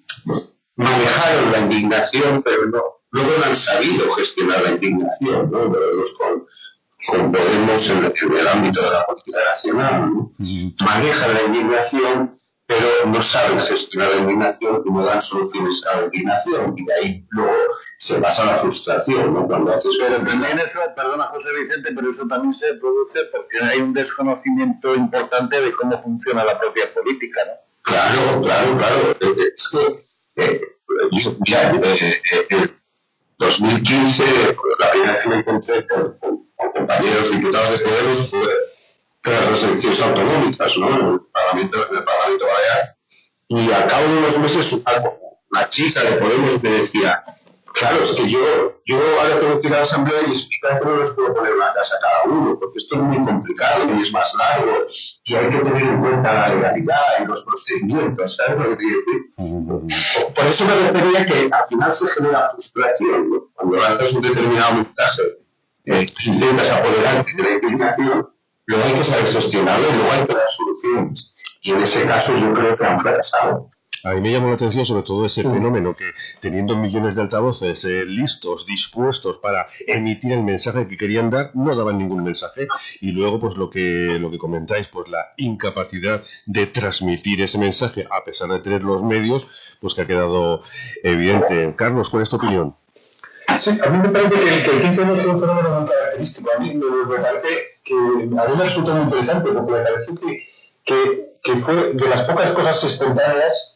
[SPEAKER 3] manejaron la indignación, pero no, luego no han sabido gestionar la indignación, ¿no? Con, con Podemos en, en el ámbito de la política nacional, ¿no? Manejan la indignación, pero no saben gestionar la indignación y no dan soluciones a la indignación, y de ahí luego se pasa la frustración, ¿no? Cuando haces...
[SPEAKER 4] Pero también eso, perdona José Vicente, pero eso también se produce porque hay un desconocimiento importante de cómo funciona la propia política, ¿no?
[SPEAKER 3] Claro, claro, claro. Es que, eh, yo, ya, eh, eh, en dos mil quince, la primera vez que me encontré con, con, con compañeros diputados de Podemos fue tras las elecciones autonómicas, ¿no? En el Parlamento, en el Parlamento Balear. Y al cabo de unos meses, una chica de Podemos me decía, claro, es que yo, yo ahora tengo que ir a la asamblea y explicar que no les puedo poner una casa a cada uno, porque esto es muy complicado y es más largo, y hay que tener en cuenta la legalidad y los procedimientos, ¿sabes lo que te quiero decir? Por eso me refería que al final se genera frustración, ¿no? Cuando lanzas un determinado mensaje, eh, intentas apoderarte de la indignación, luego hay que saber gestionarlo y luego hay que dar soluciones. Y en ese caso yo creo que han fracasado.
[SPEAKER 2] A mí me llamó la atención sobre todo ese fenómeno que, teniendo millones de altavoces eh, listos, dispuestos para emitir el mensaje que querían dar, no daban ningún mensaje. Y luego, pues lo que lo que comentáis, pues la incapacidad de transmitir ese mensaje, a pesar de tener los medios, pues que ha quedado evidente. Carlos, ¿cuál es tu opinión?
[SPEAKER 5] Sí, a mí me parece que, que el quince eme fue un fenómeno muy característico. A mí me, me parece que a mí me resultó muy interesante porque me pareció que, que, que fue de las pocas cosas espontáneas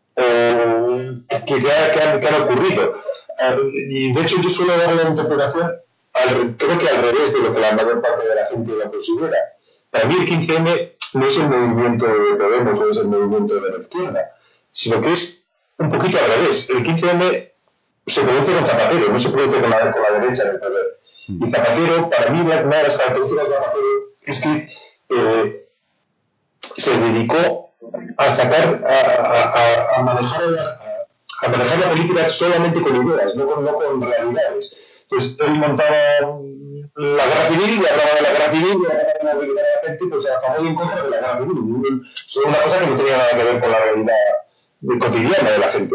[SPEAKER 5] Eh, que, que, ha, que, ha, que han ocurrido. Uh, y de hecho yo suelo dar la interpretación, al, creo que al revés de lo que la mayor parte de la gente lo considera. Para mí el quince eme no es el movimiento de Podemos, no es el movimiento de la izquierda, sino que es un poquito al revés. El quince eme se produce con Zapatero, no se produce con la, con la derecha del poder. Y Zapatero, para mí, una de las características de Zapatero es que eh, se dedicó a sacar, a, a, a, manejar la, a manejar la política solamente con ideas, no con, no con realidades. Entonces, él montaba la guerra civil y hablaba de la guerra civil y hablaba de movilizar a la gente pues, a favor y en contra de la guerra civil. Es una cosa que no tenía nada que ver con la realidad cotidiana de la gente.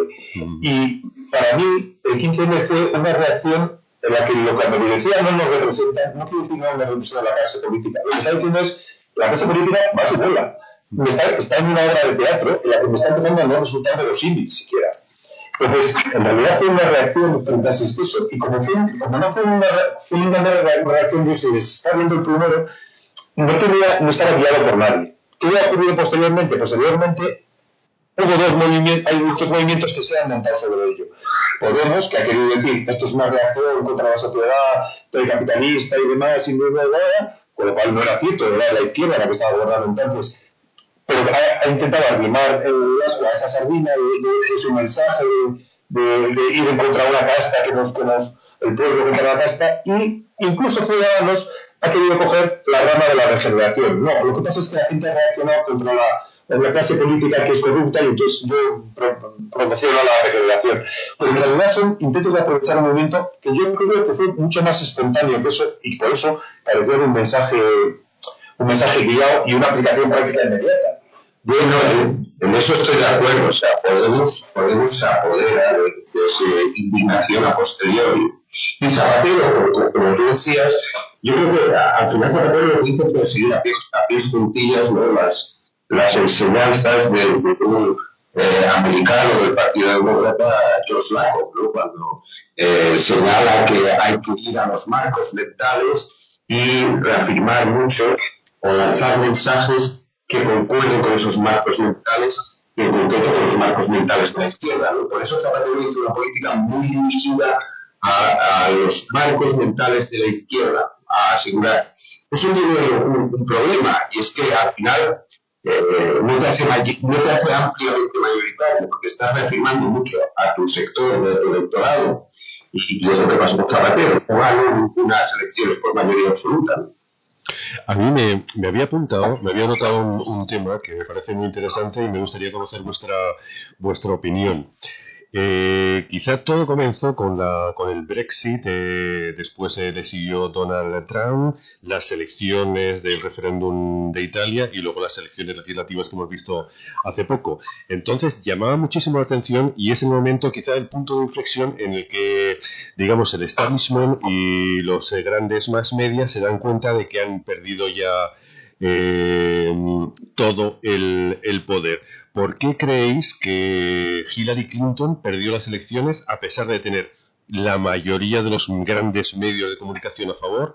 [SPEAKER 5] Y para mí, el quince eme fue una reacción en la que lo que me decía no nos representa, no quiero decir no nos representa la clase política. Lo que está diciendo es la clase política va a su bola. Está, está en una obra de teatro en la que me está empezando a no resultar verosímil siquiera. Entonces, en realidad fue una reacción frente a ese exceso. Y como, fue, como no fue una, fue una reacción de se está viendo el primero, no, tenía, no estaba guiado por nadie. ¿Qué ha ocurrido posteriormente? Posteriormente hubo dos movimientos, hay muchos movimientos que se han montado sobre ello. Podemos, que ha querido decir, esto es una reacción contra la sociedad capitalista y demás, y bla, bla, bla, con lo cual no era cierto, era la izquierda la que estaba gobernando entonces, pero ha, ha intentado arrimar el asco a esa sardina de, de, de su mensaje de, de, de ir en contra de una casta que nos, que nos, el pueblo contra la casta, y incluso Ciudadanos ha querido coger la rama de la regeneración. No, lo que pasa es que la gente ha reaccionado contra la la clase política que es corrupta y entonces yo pro, promociono la regeneración. Pero en realidad son intentos de aprovechar un movimiento que yo creo que fue mucho más espontáneo que eso y por eso pareció un mensaje un mensaje guiado y una aplicación práctica inmediata.
[SPEAKER 3] Bueno, en, en eso estoy de acuerdo. O sea, podemos, podemos apoderar de, de esa indignación a posteriori. Y Zapatero, como, como tú decías, yo creo que al final Zapatero lo que hizo fue seguir a pies, a pies juntillas, ¿no? las las enseñanzas del, de un eh, americano del Partido Demócrata, George Lakoff, ¿no? Cuando eh, señala que hay que ir a los marcos mentales y reafirmar mucho o lanzar mensajes que concuerden con esos marcos mentales y en concreto con los marcos mentales de la izquierda, ¿no? Por eso Zapatero hizo una política muy dirigida a, a los marcos mentales de la izquierda, a asegurar. Eso tiene un, un problema y es que al final Eh, no, te hace, no te hace ampliamente mayoritario porque estás reafirmando mucho a tu sector de tu electorado y, y es lo que pasó con Zapatero, no ganó unas elecciones por mayoría absoluta.
[SPEAKER 2] A mí me, me había apuntado, me había notado un, un tema que me parece muy interesante y me gustaría conocer vuestra vuestra opinión. Eh, quizá todo comenzó con la con el Brexit, eh, después eh, le siguió Donald Trump, las elecciones del referéndum de Italia y luego las elecciones legislativas que hemos visto hace poco. Entonces llamaba muchísimo la atención y es el momento, quizá el punto de inflexión en el que, digamos, el establishment y los eh, grandes mass media se dan cuenta de que han perdido ya Eh, todo el, el poder. ¿Por qué creéis que Hillary Clinton perdió las elecciones a pesar de tener la mayoría de los grandes medios de comunicación a favor,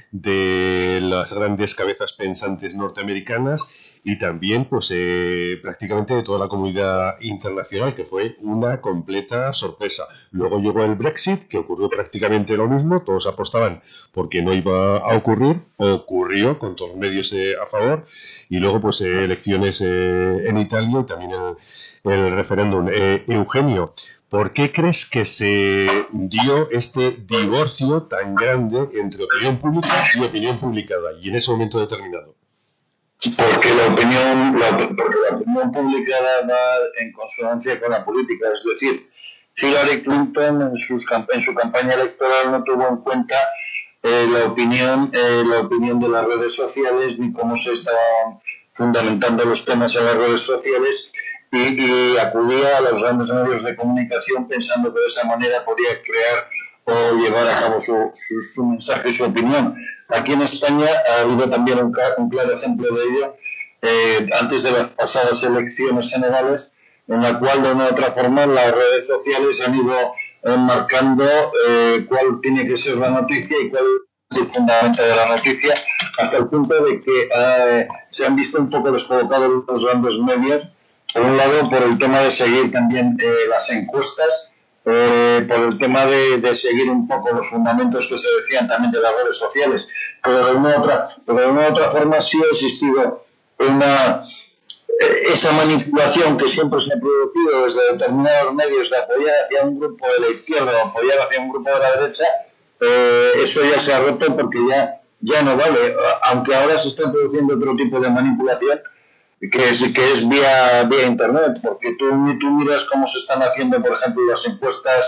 [SPEAKER 2] de las grandes cabezas pensantes norteamericanas y también pues eh, prácticamente de toda la comunidad internacional, que fue una completa sorpresa? Luego llegó el Brexit, que ocurrió prácticamente lo mismo, todos apostaban porque no iba a ocurrir, ocurrió con todos los medios eh, a favor, y luego pues eh, elecciones eh, en Italia y también el, el referéndum. Eh, Eugenio, ¿por qué crees que se dio este divorcio tan grande entre opinión pública y opinión publicada, y en ese momento determinado?
[SPEAKER 4] Porque la opinión, la, porque la opinión pública va en consonancia con la política. Es decir, Hillary Clinton en, sus, en su campaña electoral no tuvo en cuenta eh, la opinión, eh, la opinión de las redes sociales ni cómo se estaban fundamentando los temas en las redes sociales y, y acudía a los grandes medios de comunicación pensando que de esa manera podía crear o llevar a cabo su, su, su mensaje y su opinión. Aquí en España ha habido también un, un claro ejemplo de ello eh, antes de las pasadas elecciones generales, en la cual de una u otra forma las redes sociales han ido eh, marcando eh, cuál tiene que ser la noticia y cuál es el fundamento de la noticia, hasta el punto de que eh, se han visto un poco descolocados los grandes medios, por un lado por el tema de seguir también eh, las encuestas, Eh, por el tema de, de seguir un poco los fundamentos que se decían también de las redes sociales, pero de una otra, pero de una otra forma sí ha existido una eh, esa manipulación que siempre se ha producido desde determinados medios de apoyar hacia un grupo de la izquierda o apoyar hacia un grupo de la derecha. Eh, eso ya se ha roto porque ya, ya no vale, aunque ahora se está produciendo otro tipo de manipulación que es, que es vía, vía internet, porque tú, tú miras cómo se están haciendo, por ejemplo, las encuestas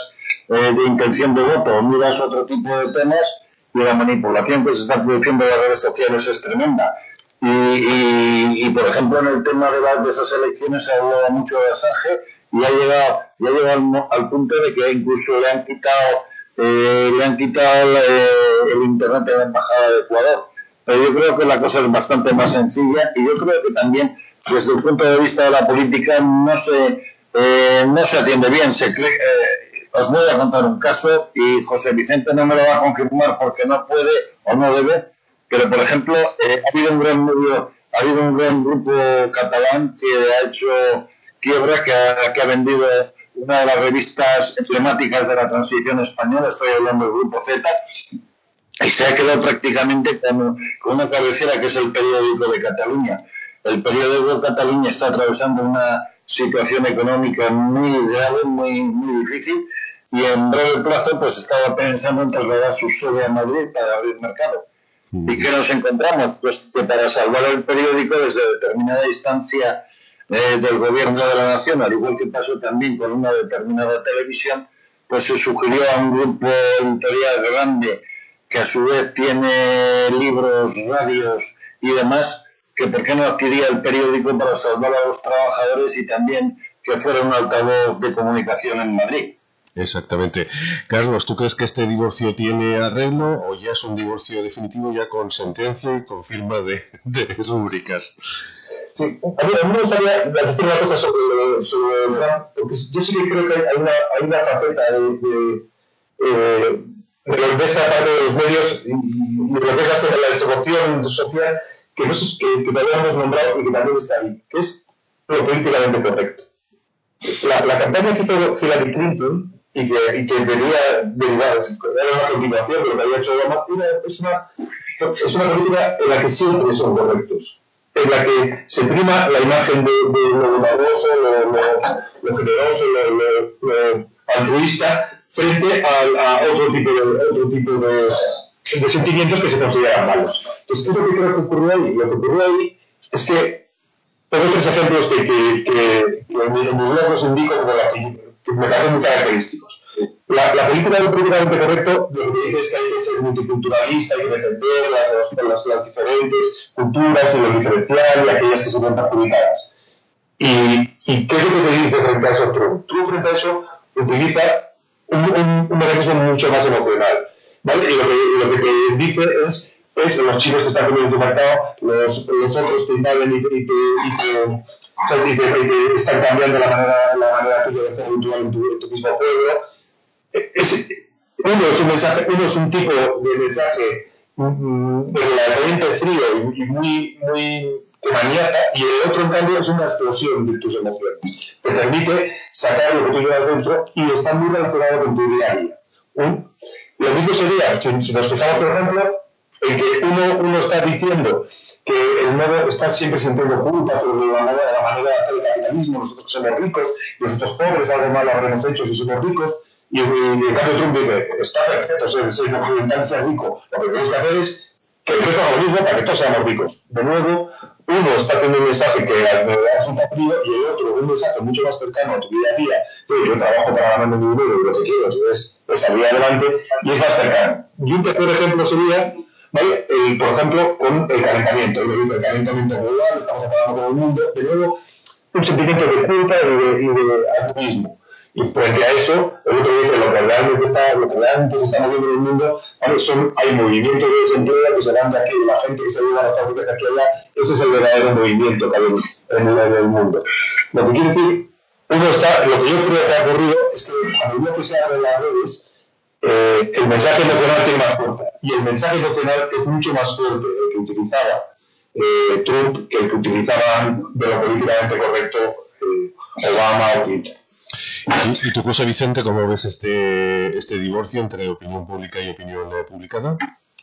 [SPEAKER 4] eh, de intención de voto, o miras otro tipo de temas, y la manipulación que se está produciendo en las redes sociales es tremenda. Y, y, y por ejemplo, en el tema de, las, de esas elecciones se ha hablado mucho de Assange y ha llegado, ya ha llegado al, al punto de que incluso le han quitado, eh, le han quitado eh, el internet de la Embajada de Ecuador. Pero yo creo que la cosa es bastante más sencilla y yo creo que también desde el punto de vista de la política no se, eh, no se atiende bien. Se cree, eh, os voy a contar un caso y José Vicente no me lo va a confirmar porque no puede o no debe. Pero, por ejemplo, eh, ha habido un gran medio, ha habido un gran grupo catalán que ha hecho quiebra, que ha, que ha vendido una de las revistas emblemáticas de la transición española, estoy hablando del Grupo Z, y se ha quedado prácticamente con, con una cabecera que es el Periódico de Cataluña. El Periódico de Cataluña está atravesando una situación económica muy grave, muy, muy difícil, y en breve plazo pues estaba pensando en trasladar su sede a Madrid para abrir mercado. ¿Y qué nos encontramos? Pues que para salvar el periódico desde determinada instancia eh, del gobierno de la nación, al igual que pasó también con una determinada televisión, pues se sugirió a un grupo editorial grande que a su vez tiene libros, radios y demás, que por qué no adquiría el periódico para salvar a los trabajadores y también que fuera un altavoz de comunicación en Madrid.
[SPEAKER 2] Exactamente. Carlos, ¿tú crees que este divorcio tiene arreglo o ya es un divorcio definitivo, ya con sentencia y con firma de, de rúbricas?
[SPEAKER 5] Sí, a mí, a mí me gustaría decir una cosa sobre, sobre Trump, porque yo sí que creo que hay una, hay una faceta de, de, eh, de, de esta parte de los medios y, y de lo que es la, la deserción social que, no sé, que, que todavía hemos nombrado y que también está ahí, que es lo políticamente correcto. La, la campaña que hizo Hillary Clinton y que, y que venía derivada, era una continuación de lo que había hecho Obama, era, es, una, es una política en la que siempre son correctos, en la que se prima la imagen de, de lo bondadoso, lo, lo, lo generoso, lo, lo, lo altruista, frente a, a otro tipo de, otro tipo de, de sentimientos que se consideran malos. Entonces, ¿qué es lo que creo que ocurrió ahí? Lo que ocurrió ahí es que tengo tres ejemplos que, que, que, que en mi blog os indico como la que, que me parecen muy característicos. La, la política del políticamente correcto lo que dice es que hay que ser multiculturalista, hay que defender las, las, las diferentes culturas y lo diferencial y aquellas que se ven perjudicadas. ¿Y, ¿Y qué es lo que te dice frente a eso Trump? Trump frente a eso utiliza un, un, un mecanismo mucho más emocional, ¿vale? Y lo que, y lo que te dice es es los chinos te están comiendo tu mercado, los, los otros te invaden y te, y te, y te, y te, y te están cambiando la manera, la manera tuya de hacer ritual en tu, en tu mismo pueblo. Es, uno es un mensaje, uno es un tipo de mensaje mm, relativamente frío y, y muy, muy que maniata, y el otro en cambio es una explosión de tus emociones. Te permite sacar lo que tú llevas dentro y está muy relacionado con tu día a día. ¿Mm? Lo mismo sería, si, si nos fijamos por ejemplo, en que uno, uno está diciendo que el nuevo está siempre sintiendo culpa sobre la manera, la manera de hacer el capitalismo, nosotros que somos ricos, nosotros pobres, algo malo habremos hecho si somos ricos, y, y, y en cambio Trump dice, está perfecto ser, ser occidental y ser rico, lo que tenemos que hacer es que el resto haga lo mismo para que todos seamos ricos. De nuevo, uno está teniendo un mensaje que resulta frío y el otro un mensaje mucho más cercano a tu día a día, que yo trabajo para ganarme mi dinero y lo que quiero es, es salir adelante, y es más cercano. Y un tercer ejemplo sería, ¿vale? El, por ejemplo, con el calentamiento. Y lo dice, el calentamiento global, estamos acabando con el mundo. De nuevo, un sentimiento de culpa y de, y de altruismo. Y frente a eso, el otro dice, lo que realmente, está, lo que realmente se está moviendo en el mundo, ¿vale? Son, hay movimientos de desempleo que se dan de aquí, la gente que se lleva a las fábricas de aquí allá, ese es el verdadero movimiento que hay en, en, en el mundo. Lo que quiere decir, uno está, lo que yo creo que ha ocurrido es que cuando yo se abren las redes, Eh, el mensaje emocional tiene más fuerza y el mensaje emocional es mucho más fuerte el que utilizaba eh, Trump que el que utilizaba de lo políticamente correcto eh, Obama o Clinton.
[SPEAKER 2] ¿Y, y tú, José Vicente, cómo ves este, este divorcio entre opinión pública y opinión eh, publicada?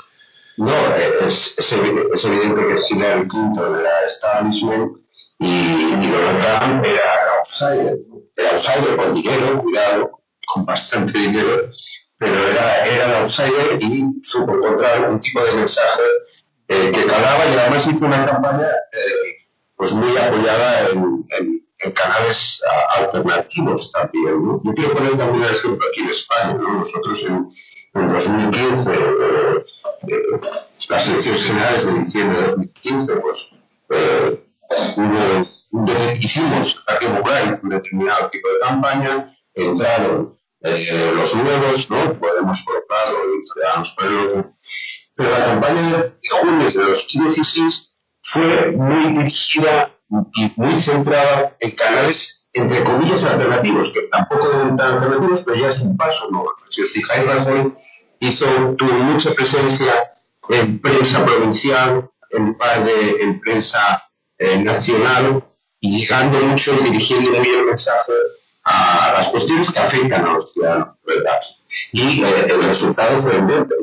[SPEAKER 3] No, es, es, evidente, es evidente que Hillary Clinton era establishment y, y Donald Trump era outsider, era outsider con dinero, cuidado, con bastante dinero, pero era, era el outsider y supo encontrar un tipo de mensaje eh, que calaba, y además hizo una campaña eh, pues muy apoyada en, en, en canales a, alternativos también, ¿no? Yo quiero poner también el ejemplo aquí de España, ¿no? Nosotros en, en dos mil quince, eh, eh, las elecciones generales de diciembre de dos mil quince, pues eh, hubo, un, hicimos el Partido Popular hizo un determinado tipo de campaña, entraron eh, los nuevos, ¿no? Podemos por un lado y Ciudadanos por el otro. Pero la campaña de junio de dos mil dieciséis fue muy dirigida y muy centrada en canales, entre comillas, alternativos, que tampoco eran tan alternativos, pero ya es un paso, ¿no? Si os fijáis, Rajoy hizo, tuvo mucha presencia en prensa provincial, en par de en prensa eh, nacional, y llegando mucho y dirigiendo muy el mensaje a las cuestiones que afectan a los ciudadanos, ¿verdad? Y eh, el resultado fue evidente.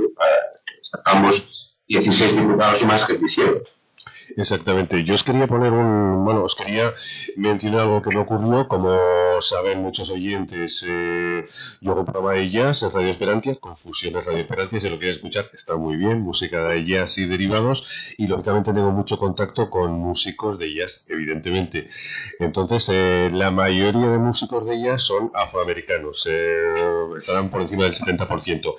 [SPEAKER 3] Sacamos dieciséis diputados más que diciembre.
[SPEAKER 2] Exactamente. Yo os quería poner un... Bueno, os quería mencionar algo que me ocurrió. Como saben muchos oyentes, eh, yo hago un programa de jazz en Radio Esperantia, Confusiones Radio Esperantia, si lo quieres escuchar, está muy bien, música de jazz y derivados, y lógicamente tengo mucho contacto con músicos de jazz, evidentemente. Entonces, eh, la mayoría de músicos de jazz son afroamericanos, eh, estarán por encima del setenta por ciento.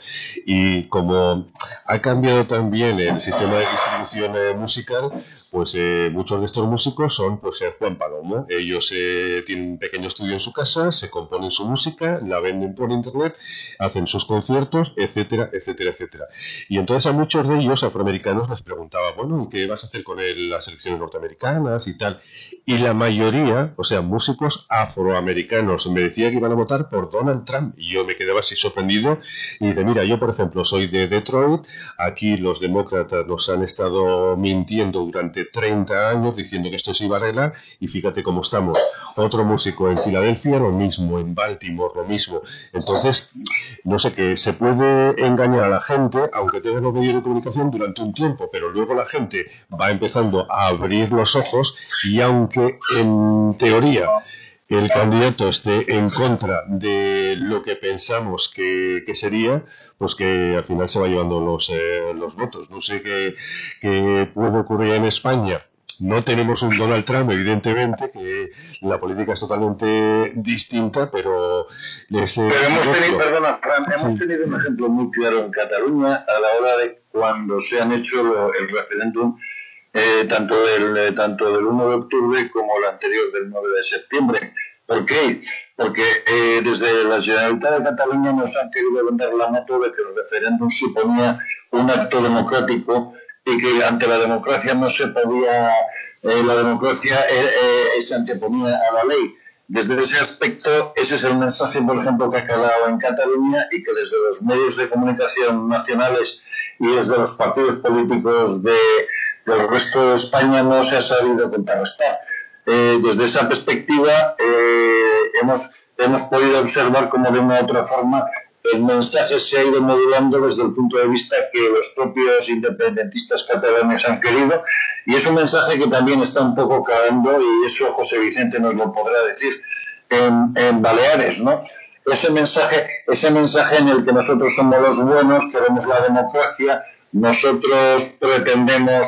[SPEAKER 2] Y como ha cambiado también el sistema de distribución eh, musical, pues eh, muchos de estos músicos son pues eh, Juan Palomo. Ellos eh, tienen un pequeño estudio en su casa, se componen su música, la venden por internet, hacen sus conciertos, etcétera, etcétera, etcétera. Y entonces a muchos de ellos, afroamericanos, les preguntaba, bueno, ¿qué vas a hacer con el, las elecciones norteamericanas y tal? Y la mayoría, o sea, músicos afroamericanos, me decía que iban a votar por Donald Trump. Y yo me quedaba así sorprendido y dice, mira, yo por ejemplo soy de Detroit, aquí los demócratas nos han estado mintiendo durante treinta años diciendo que esto se iba a arreglar y fíjate cómo estamos. Otro músico en Filadelfia, lo mismo, en Baltimore, lo mismo. Entonces, no sé, que se puede engañar a la gente, aunque tenga los medios de comunicación durante un tiempo, pero luego la gente va empezando a abrir los ojos y aunque en teoría el candidato esté en contra de lo que pensamos que, que sería, pues que al final se va llevando los, eh, los votos. No sé qué, qué puede ocurrir en España. No tenemos un Donald Trump, evidentemente, que la política es totalmente distinta, pero... Les, eh,
[SPEAKER 4] pero hemos tenido, perdona, Fran,
[SPEAKER 2] sí.
[SPEAKER 4] hemos tenido un ejemplo muy claro en Cataluña a la hora de cuando se han hecho lo, el referéndum Eh, tanto del eh, tanto del uno de octubre como el anterior del nueve de septiembre. ¿Por qué? Porque eh, desde la Generalitat de Cataluña nos han querido vender la moto de que el referéndum suponía un acto democrático y que ante la democracia no se podía, eh, la democracia eh, eh, se anteponía a la ley. Desde ese aspecto, ese es el mensaje, por ejemplo, que ha calado en Cataluña y que desde los medios de comunicación nacionales y desde los partidos políticos de, del resto de España no se ha sabido contrarrestar. Eh, desde esa perspectiva, eh, hemos, hemos podido observar cómo de una u otra forma el mensaje se ha ido modulando desde el punto de vista que los propios independentistas catalanes han querido, y es un mensaje que también está un poco calando, y eso José Vicente nos lo podrá decir, en, en Baleares, ¿no? Ese mensaje, ese mensaje en el que nosotros somos los buenos, queremos la democracia, nosotros pretendemos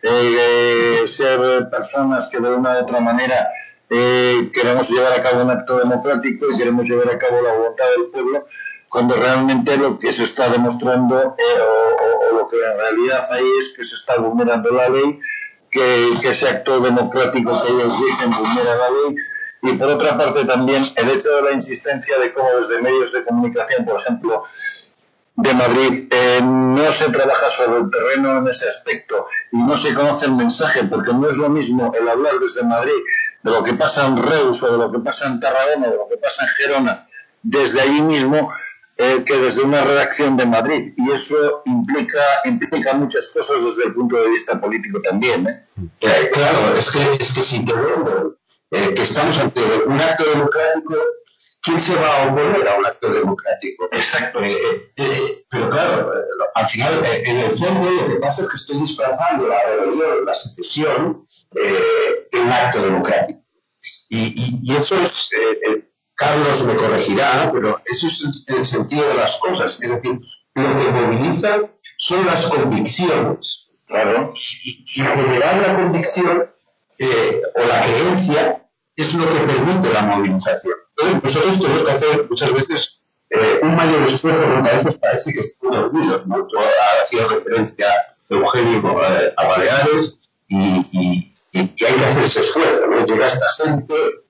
[SPEAKER 4] eh, ser personas que de una u otra manera eh, queremos llevar a cabo un acto democrático y queremos llevar a cabo la voluntad del pueblo, cuando realmente lo que se está demostrando eh, o, o lo que en realidad hay es que se está vulnerando la ley, que, que ese acto democrático que ellos dicen vulnera la ley. Y por otra parte también el hecho de la insistencia de cómo desde medios de comunicación, por ejemplo, de Madrid, eh, no se trabaja sobre el terreno en ese aspecto y no se conoce el mensaje, porque no es lo mismo el hablar desde Madrid de lo que pasa en Reus o de lo que pasa en Tarragona o de lo que pasa en Gerona, desde allí mismo, eh, que desde una redacción de Madrid, y eso implica implica muchas cosas desde el punto de vista político también, ¿eh?
[SPEAKER 3] Eh, claro, es que, es que si te vendo eh, que estamos ante un acto democrático, ¿quién se va a oponer a un acto democrático?
[SPEAKER 4] Exacto.
[SPEAKER 3] Eh, eh, eh, pero claro, eh, al final, eh, en el fondo, lo que pasa es que estoy disfrazando la rebelión, la secesión, eh, en un acto democrático. Y, y, y eso es, eh, eh, Carlos me corregirá, pero eso es el sentido de las cosas. Es decir, lo que moviliza son las convicciones. Claro. Y, y generar la convicción eh, o la creencia es lo que permite la movilización. Entonces, nosotros tenemos que hacer muchas veces eh, un mayor esfuerzo, porque a veces parece que están dormidos, ¿no? Tú has sido referencia, Eugenio, eh, a Baleares, y, y, y hay que hacer ese esfuerzo, ¿no? Llega esta gente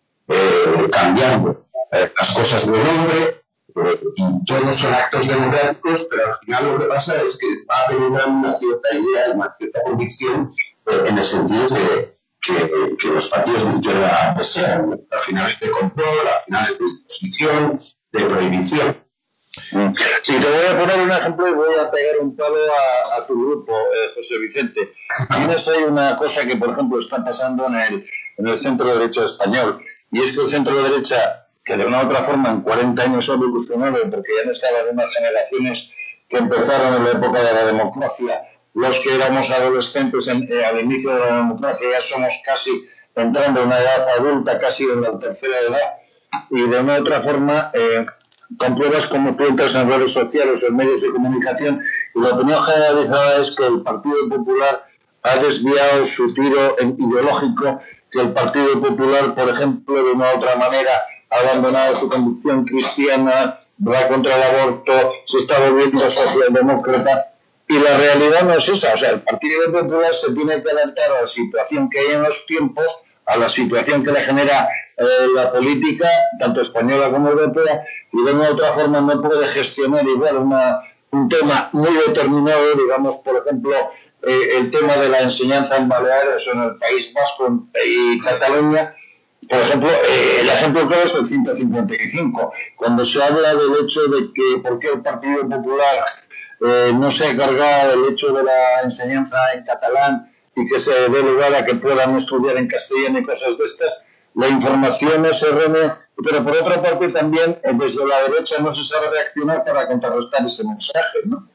[SPEAKER 3] eh, cambiando eh, las cosas del hombre, eh, y todos son actos democráticos, pero al final lo que pasa es que va a tener una cierta idea, una cierta convicción, eh, en el sentido que, que, que los partidos de izquierda desean, ¿no? Al final es de control, al final es de disposición, de prohibición.
[SPEAKER 4] Y te voy a poner un ejemplo y voy a pegar un palo a, a tu grupo, eh, José Vicente. Tienes ahí una cosa que, por ejemplo, está pasando en el, en el centro derecha español, y es que el centro derecha, que de una u otra forma en cuarenta años ha evolucionado, porque ya no estaban unas generaciones que empezaron en la época de la democracia, los que éramos adolescentes en, eh, al inicio de la democracia, ya somos casi entrando en una edad adulta, casi en la tercera edad, y de una u otra forma eh, compruebas como tú entras en redes sociales o en medios de comunicación, y la opinión generalizada es que el Partido Popular ha desviado su tiro ideológico, que el Partido Popular, por ejemplo, de una u otra manera ha abandonado su convicción cristiana, va contra el aborto, se está volviendo socialdemócrata, y la realidad no es esa. O sea, el Partido Popular se tiene que adaptar a la situación que hay en los tiempos, a la situación que le genera eh, la política, tanto española como europea, y de una u otra forma no puede gestionar igual una, un tema muy determinado, digamos, por ejemplo, eh, el tema de la enseñanza en Baleares o en el País Vasco y Cataluña. Por ejemplo, eh, el ejemplo claro es el ciento cincuenta y cinco. Cuando se habla del hecho de que por qué el Partido Popular eh, no se ha cargado el hecho de la enseñanza en catalán y que se dé lugar a que puedan estudiar en castellano y cosas de estas, la información es errónea, pero por otra parte también eh, desde la derecha no se sabe reaccionar para contrarrestar ese mensaje, ¿no?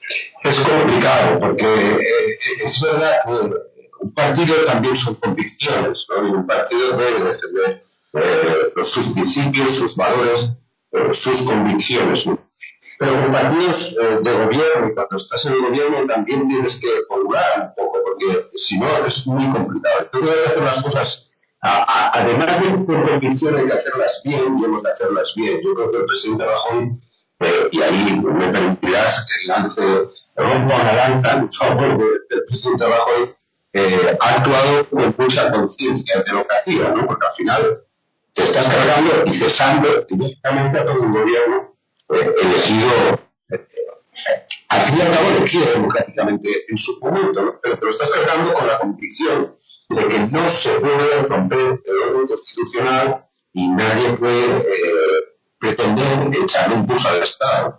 [SPEAKER 3] Es complicado, porque eh, es verdad que un partido también son convicciones, ¿no? Y un partido debe defender eh, sus principios, sus valores, eh, sus convicciones, ¿no? Pero con partidos eh, de gobierno, y cuando estás en el gobierno también tienes que formular un poco, porque si no es muy complicado. Tú debes hacer las cosas, a, a, además de con convicción, hay que hacerlas bien, y hemos de hacerlas bien. Yo creo que el presidente Rajoy, eh, y ahí me permitirás que lance, rompa una lanza en favor de, del presidente Rajoy, eh, ha actuado con mucha conciencia de lo que hacía, ¿no? Porque al final te estás cargando y cesando directamente a todo un gobierno eh, elegido, eh, al fin y al cabo elegido democráticamente en su momento, ¿no? Pero te lo estás cargando con la convicción de que no se puede romper el orden constitucional y nadie puede eh, pretender echarle un pulso al Estado.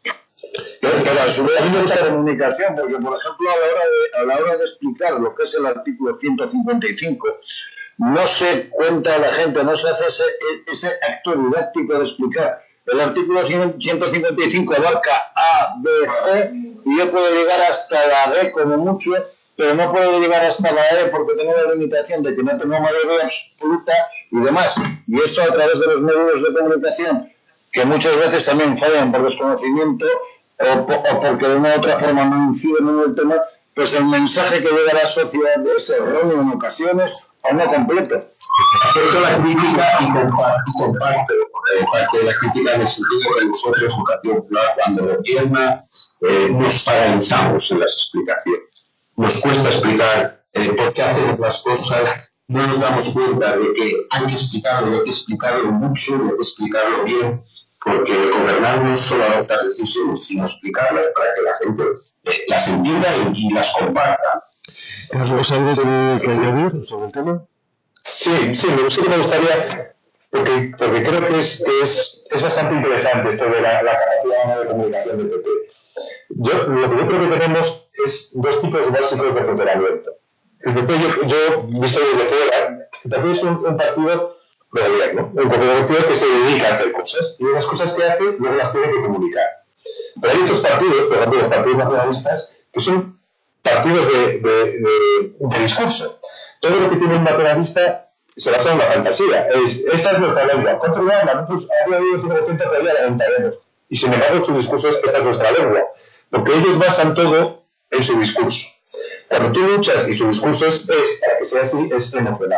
[SPEAKER 4] Pero, pero a su vez hay mucha comunicación, porque por ejemplo a la hora de, a la hora de explicar lo que es el artículo ciento cincuenta y cinco, no se cuenta a la gente, no se hace ese, ese acto didáctico de explicar. El artículo ciento cincuenta y cinco abarca A, B, C, y yo puedo llegar hasta la D como mucho, pero no puedo llegar hasta la E porque tengo la limitación de que no tengo mayoría absoluta y demás. Y esto a través de los medios de comunicación, que muchas veces también fallan por desconocimiento o, o porque de una u otra forma no inciden en el tema, pues el mensaje que llega a la sociedad es erróneo en ocasiones o no completo.
[SPEAKER 3] Acepto la crítica y comparto, y comparto eh, parte de la crítica en el sentido que nosotros, Educación Popular, cuando gobierna, eh, nos paralizamos en las explicaciones. Nos cuesta explicar eh, por qué hacemos las cosas, no nos damos cuenta de que hay que explicarlo, hay que explicarlo mucho, hay que explicarlo bien, porque gobernar no es solo adoptar decisiones, sino explicarlas para que la gente eh, las entienda y, y las comparta.
[SPEAKER 2] Carlos, ¿algo que añadir sobre el tema?
[SPEAKER 5] Sí, sí, sí que me gustaría, porque, porque creo que es, que es, es bastante interesante esto de la, la capacidad de comunicación del P P. Yo, lo que yo creo que tenemos es dos tipos básicos de funcionamiento. El P P, yo, yo visto desde fuera, el P P es un, un partido de gobierno, un partido que se dedica a hacer cosas, y esas cosas que hace luego las tiene que comunicar. Pero hay otros partidos, por ejemplo los partidos nacionalistas, que son partidos de, de, de, de discurso. Todo lo que tiene un nacionalista se basa en la fantasía. Es, esta es nuestra lengua. Controlarla, nosotros a día de hoy cien por ciento todavía la inventaremos. Y sin embargo, su discurso es que esta es nuestra lengua. Porque ellos basan todo en su discurso. Cuando tú luchas y su discurso es, es para que sea así, es emocional.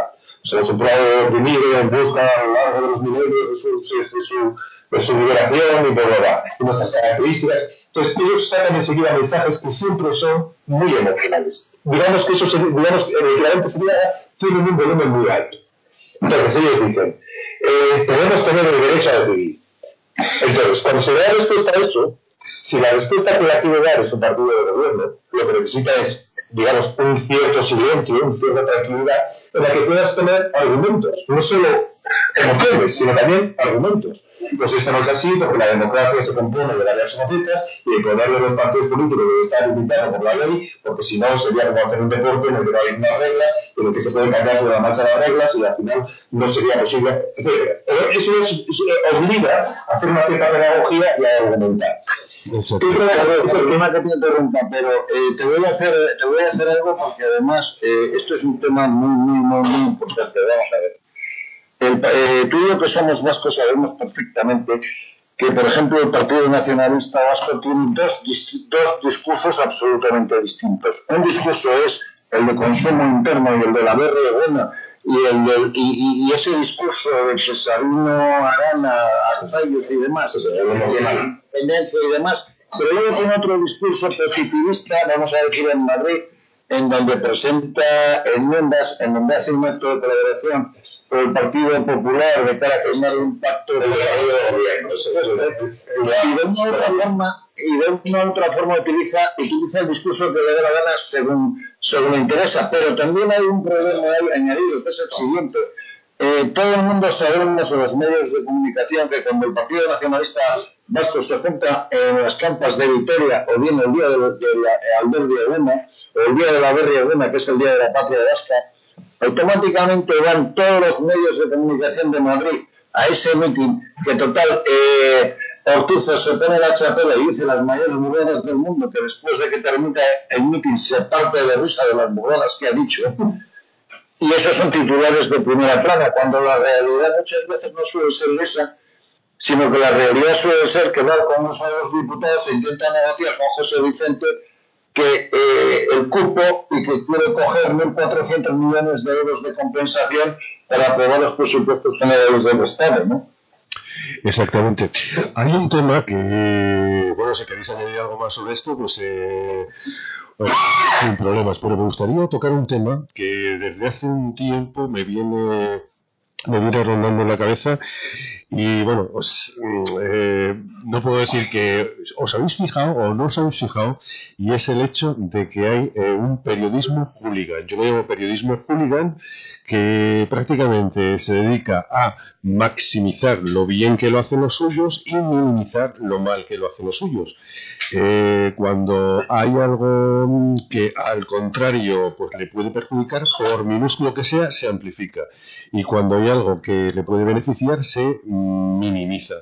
[SPEAKER 5] se los ha oprimido en busca a lo largo de los milenios de su, de su, de su liberación y bla, bla, bla, y nuestras características. Entonces, ellos sacan enseguida mensajes que siempre son muy emocionales. Digamos que eso, digamos, el equivalente sería, tienen un volumen muy alto. Entonces, ellos dicen, eh, debemos tener el derecho a decidir. Entonces, cuando se da respuesta a eso, si la respuesta que la quiere dar es un partido de gobierno, lo que necesita es, digamos, un cierto silencio, una cierta tranquilidad, en la que puedas tener argumentos, no solo emociones, sino también argumentos. Pues esto no es así, porque la democracia se compone de varias facetas y el poder de los partidos políticos debe estar limitado por la ley, porque si no sería como hacer un deporte en el que no hay unas reglas, en el que se pueden cambiar sobre la marcha las reglas y al final no sería posible, etcétera. Pero eso, es, eso obliga a hacer una cierta pedagogía y a argumentar.
[SPEAKER 4] Exacto. Es el tema que te interrumpa, pero eh, te voy a hacer te voy a hacer algo porque además eh, esto es un tema muy muy muy muy importante. Vamos a ver. El, eh, tú y yo que somos vascos sabemos perfectamente que, por ejemplo, el Partido Nacionalista Vasco tiene dos, dos discursos absolutamente distintos. Un discurso es el de consumo interno y el de la B R buena, y, el de, y, y ese discurso de Cesarino, Arana, Arzayus y demás, independencia y demás, pero luego tiene otro discurso positivista, vamos a decir en Madrid, en donde presenta enmiendas, en donde hace un acto de colaboración con el Partido Popular de cara a firmar un pacto de desarrollo de gobierno. Y de una u otra forma, y de una u otra forma utiliza, utiliza el discurso que le da la gana según, según le interesa. Pero también hay un problema ahí añadido, que es el siguiente. Eh, todo el mundo sabemos en los medios de comunicación que cuando el Partido Nacionalista Vasco se junta en las campas de Vitoria, o bien el día de, de la Alberdi Eguna, o el día de la Berri Eguna, que es el día de la patria vasca, automáticamente van todos los medios de comunicación de Madrid a ese mitin, que total, eh, Ortuzar se pone la chapela y dice las mayores burradas del mundo, que después de que termina el mitin se parte de risa de las burradas que ha dicho. Y esos son titulares de primera plana, cuando la realidad muchas veces no suele ser esa, sino que la realidad suele ser que va al Congreso de los Diputados e intenta negociar con José Vicente que eh, el cupo y que quiere coger mil cuatrocientos millones de euros de compensación para aprobar los presupuestos generales del Estado, ¿no?
[SPEAKER 2] Exactamente. Hay un tema que, bueno, si queréis añadir algo más sobre esto, pues eh, bueno, sin problemas, pero me gustaría tocar un tema que desde hace un tiempo me viene me viene rondando en la cabeza y bueno, pues eh, no puedo decir que os habéis fijado o no os habéis fijado, y es el hecho de que hay eh, un periodismo hooligan. Yo lo llamo periodismo hooligan, que prácticamente se dedica a maximizar lo bien que lo hacen los suyos y minimizar lo mal que lo hacen los suyos. Eh, cuando hay algo que al contrario pues le puede perjudicar, por minúsculo que sea, se amplifica, y cuando hay algo que le puede beneficiar, se minimiza.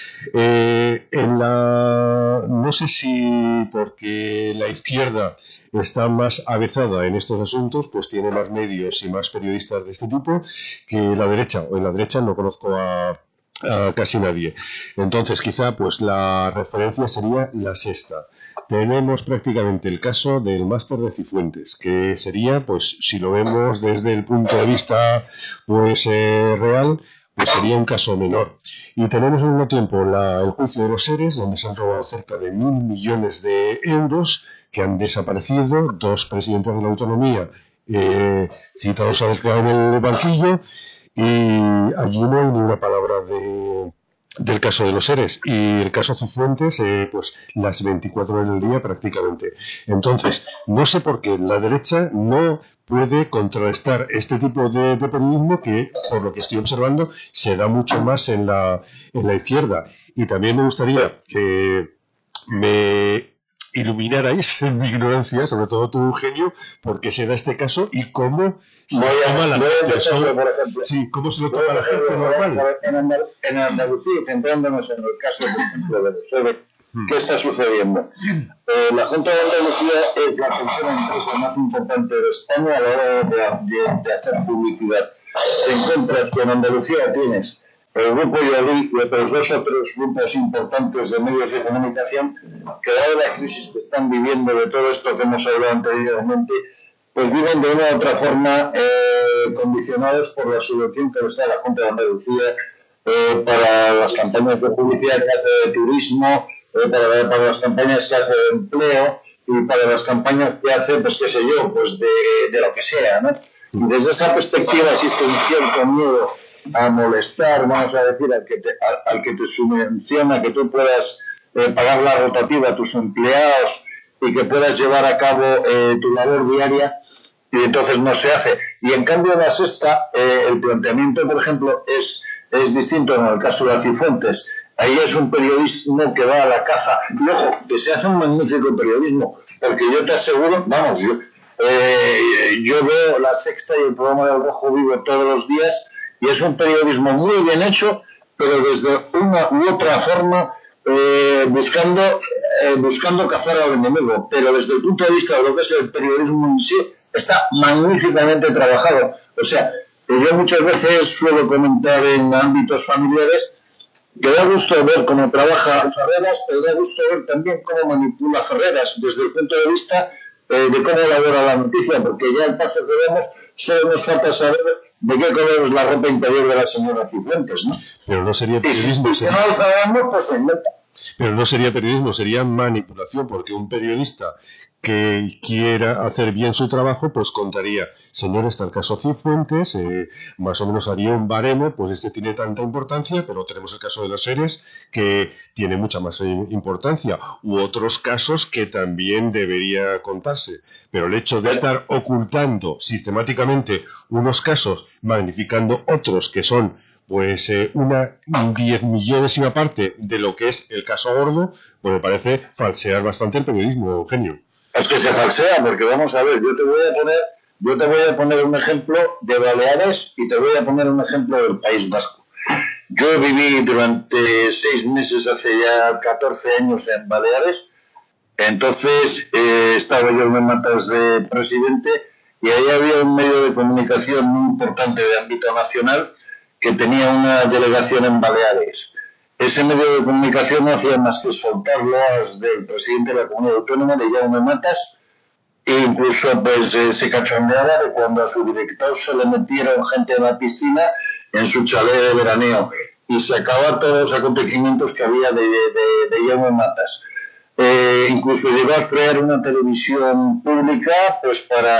[SPEAKER 2] Eh, en la, no sé si porque la izquierda está más avezada en estos asuntos, pues tiene más medios y más periodistas de este tipo que la derecha, o en la derecha no conozco a, a casi nadie. Entonces quizá pues la referencia sería La Sexta. Tenemos prácticamente el caso del máster de Cifuentes, que sería, pues si lo vemos desde el punto de vista pues eh, real, pues sería un caso menor. Y tenemos al mismo tiempo la, el juicio de los seres, donde se han robado cerca de mil millones de euros que han desaparecido, dos presidentes de la autonomía eh, citados a vez en el banquillo, y allí no hay ni una palabra de del caso de los seres, y el caso Cifuentes eh, pues las veinticuatro horas del día prácticamente. Entonces no sé por qué la derecha no puede contrarrestar este tipo de, de periodismo que, por lo que estoy observando, se da mucho más en la, en la izquierda. Y también me gustaría que me iluminarais en mi ignorancia, sobre todo tú, Eugenio, por qué se da este caso y cómo se
[SPEAKER 4] voy
[SPEAKER 2] lo
[SPEAKER 4] a,
[SPEAKER 2] toma la
[SPEAKER 4] voy
[SPEAKER 2] gente.
[SPEAKER 4] A empezar, por ejemplo,
[SPEAKER 2] sí, ¿cómo se lo toma la gente normal?
[SPEAKER 4] En, Andal en Andalucía, y centrándonos en el caso, por ejemplo, de los seres, hmm. ¿qué está sucediendo? Eh, la Junta de Andalucía es la tercera empresa más importante de España a la hora de, de, de hacer publicidad. Te encuentras que en Andalucía tienes el Grupo Yolí y otros dos o tres grupos importantes de medios de comunicación que, dada la crisis que están viviendo de todo esto que hemos hablado anteriormente, pues viven de una u otra forma eh, condicionados por la subvención que les da la Junta de Andalucía eh, para las campañas de publicidad que hace de turismo, eh, para, para las campañas que hace de empleo y para las campañas que hace, pues qué sé yo, pues de, de lo que sea, ¿no? Y desde esa perspectiva existe un cierto miedo a molestar, vamos a decir, al que te, al, al que te subvenciona que tú puedas eh, pagar la rotativa a tus empleados y que puedas llevar a cabo eh, tu labor diaria, y entonces no se hace. Y en cambio en la sexta, eh, el planteamiento, por ejemplo, es, es distinto en el caso de Cifuentes. Ahí es un periodismo que va a la caja. Y ojo, que se hace un magnífico periodismo, porque yo te aseguro, vamos, yo, eh, yo veo la sexta y el programa del Rojo Vivo todos los días, y es un periodismo muy bien hecho, pero desde una u otra forma, eh, buscando, eh, buscando cazar al enemigo. Pero desde el punto de vista de lo que es el periodismo en sí, está magníficamente trabajado. O sea, yo muchas veces suelo comentar en ámbitos familiares que da gusto ver cómo trabaja Ferreras, pero da gusto ver también cómo manipula Ferreras desde el punto de vista eh, de cómo elabora la noticia, porque ya el paso que vemos solo nos falta saber de qué color es la ropa interior de la señora Cifuentes, ¿no?
[SPEAKER 2] Pero no sería periodismo.
[SPEAKER 4] Y si,
[SPEAKER 2] sería...
[SPEAKER 4] si no lo sabemos, pues se inventa.
[SPEAKER 2] Pero no sería periodismo, sería manipulación, porque un periodista que quiera hacer bien su trabajo, pues contaría, señor, está el caso Cifuentes, eh, más o menos haría un baremo, pues este tiene tanta importancia, pero tenemos el caso de las series que tiene mucha más importancia, u otros casos que también debería contarse. Pero el hecho de estar ocultando sistemáticamente unos casos, magnificando otros que son pues eh, una diez millonésima parte de lo que es el caso gordo, pues me parece falsear bastante el periodismo, Eugenio.
[SPEAKER 4] Es que se falsea, porque vamos a ver, yo te voy a poner, yo te voy a poner un ejemplo de Baleares y te voy a poner un ejemplo del País Vasco. Yo viví durante seis meses, hace ya catorce años en Baleares, entonces eh, estaba yo en Matas de presidente y ahí había un medio de comunicación muy importante de ámbito nacional que tenía una delegación en Baleares. Ese medio de comunicación no hacía más que soltar loas del presidente de la Comunidad Autónoma, de Jaume Matas, e incluso pues eh, se cachondeaba de cuando a su director se le metieron gente en la piscina en su chalet de veraneo y sacaba todos los acontecimientos que había de, de, de, de Jaume Matas. Eh, incluso llegó a crear una televisión pública pues para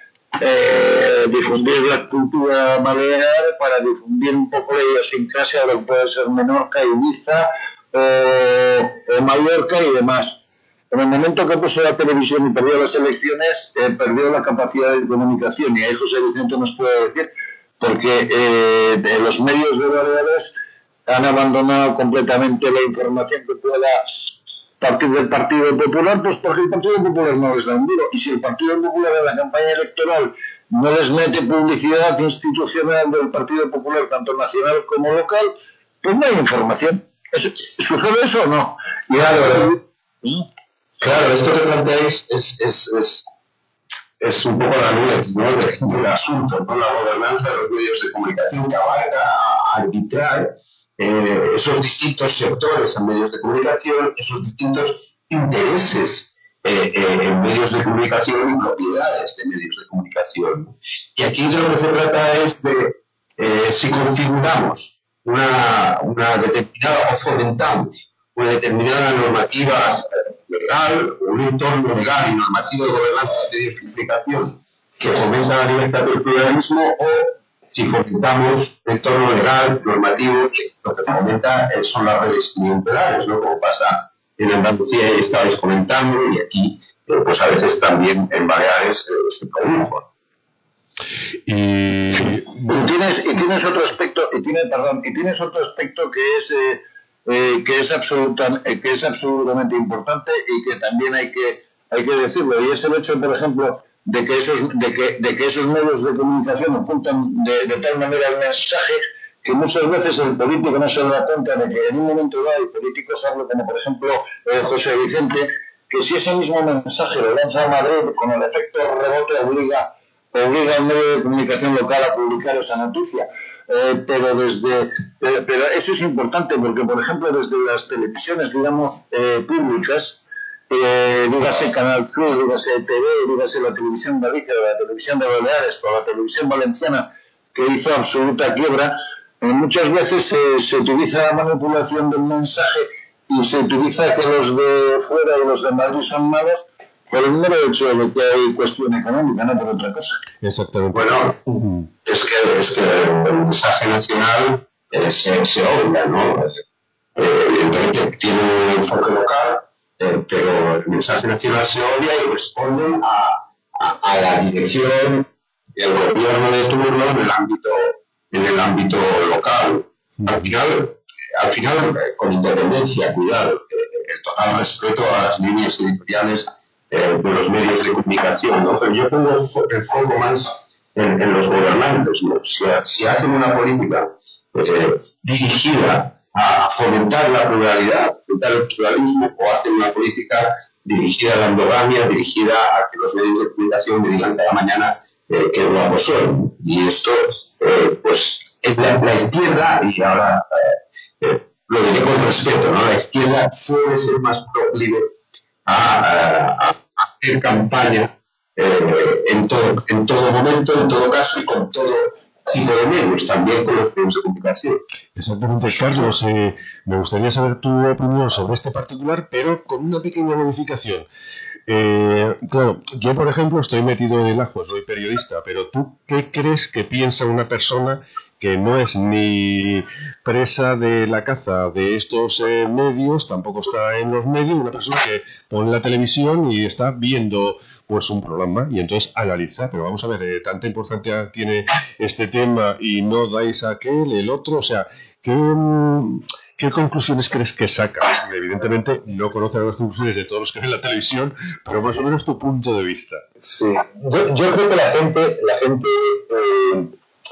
[SPEAKER 4] eh, difundir la cultura balear, para difundir un poco la idiosincrasia de lo que puede ser Menorca, Ibiza eh, eh, Mallorca y demás. En el momento que puso la televisión y perdió las elecciones, eh, perdió la capacidad de comunicación, y ahí José Vicente nos puede decir, porque eh, de los medios de Baleares han abandonado completamente la información que pueda partir del Partido Popular, pues porque el Partido Popular no les da un duro. Y si el Partido Popular en la campaña electoral no les mete publicidad institucional del Partido Popular, tanto nacional como local, pues no hay información. ¿Sucede eso o no? Y
[SPEAKER 5] claro, claro, esto que planteáis es, es, es, es un poco la nuez, ¿no?, del, del asunto, ¿no? La gobernanza de los medios de comunicación que abarca a arbitrar eh, esos distintos sectores en medios de comunicación, esos distintos intereses eh, eh, en medios de comunicación y propiedades de medios de comunicación. Y aquí de lo que se trata es de eh, si configuramos una, una determinada o fomentamos una determinada normativa legal, un entorno legal y normativo de gobernanza de medios de comunicación que fomenta la libertad del pluralismo, o si fomentamos un entorno legal, normativo, que lo que fomenta son las redes clientelares, ¿no?, como pasa en Andalucía y estabais comentando, y aquí pues a veces también en Baleares eh, se produjo.
[SPEAKER 2] Y...
[SPEAKER 4] y tienes y tienes otro aspecto y tiene perdón y tienes otro aspecto que es eh, eh, que es absoluta, eh, que es absolutamente importante y que también hay que hay que decirlo, y es el hecho, por ejemplo, de que esos de que de que esos medios de comunicación ocultan de, de tal manera el mensaje que muchas veces el político no se da cuenta de que en un momento dado hay políticos, hablo como por ejemplo eh, José Vicente, que si ese mismo mensaje lo lanza a Madrid, con el efecto rebote obliga obliga al medio de comunicación local a publicar esa noticia. Eh, pero desde pero, pero eso es importante porque, por ejemplo, desde las televisiones, digamos, eh, públicas, eh, dígase Canal Sur, dígase T V, dígase la Televisión Galicia, la Televisión de Baleares o la Televisión Valenciana, que hizo absoluta quiebra, eh, muchas veces eh, se utiliza la manipulación del mensaje y se utiliza que los de fuera y los de Madrid son malos por el mero hecho de que hay cuestión económica, no por otra cosa.
[SPEAKER 2] Exactamente.
[SPEAKER 3] Bueno, uh-huh. es, que, es que el mensaje nacional eh, se, se obvia, ¿no? Eh, evidentemente tiene un enfoque local, eh, pero el mensaje nacional se obvia y responden a, a, a la dirección del gobierno de turno en el ámbito, en el ámbito local. Uh-huh. Al final, al final eh, con independencia, cuidado, eh, el total respeto a las líneas editoriales eh, de los medios de comunicación, ¿no? Pero yo pongo el foco más en, en los gobernantes, ¿no? Si, si hacen una política eh, dirigida a, a fomentar la pluralidad, fomentar el pluralismo, o hacen una política dirigida a la endogamia, dirigida a que los medios de comunicación me digan cada mañana eh, qué guapos son. Y esto, eh, pues, es la, la izquierda, y ahora eh, eh, lo diré con respeto, ¿no? La izquierda suele ser más proclive a, a, a hacer campaña eh, en, todo, en todo momento, en todo caso, y con todo tipo de medios, también con los medios de comunicación.
[SPEAKER 2] Exactamente, Carlos, eh, me gustaría saber tu opinión sobre este particular, pero con una pequeña modificación. Eh, claro, yo por ejemplo estoy metido en el ajo, soy periodista, pero ¿tú qué crees que piensa una persona que no es ni presa de la caza de estos eh, medios, tampoco está en los medios, una persona que pone la televisión y está viendo pues un programa y entonces analiza, pero vamos a ver, eh, tanta importancia tiene este tema y no dais a aquel, el otro, o sea, ¿qué, qué conclusiones crees que sacas? Evidentemente no conoces las conclusiones de todos los que ven la televisión, pero más o menos tu punto de vista.
[SPEAKER 5] Sí, yo, yo creo que la gente, la gente eh,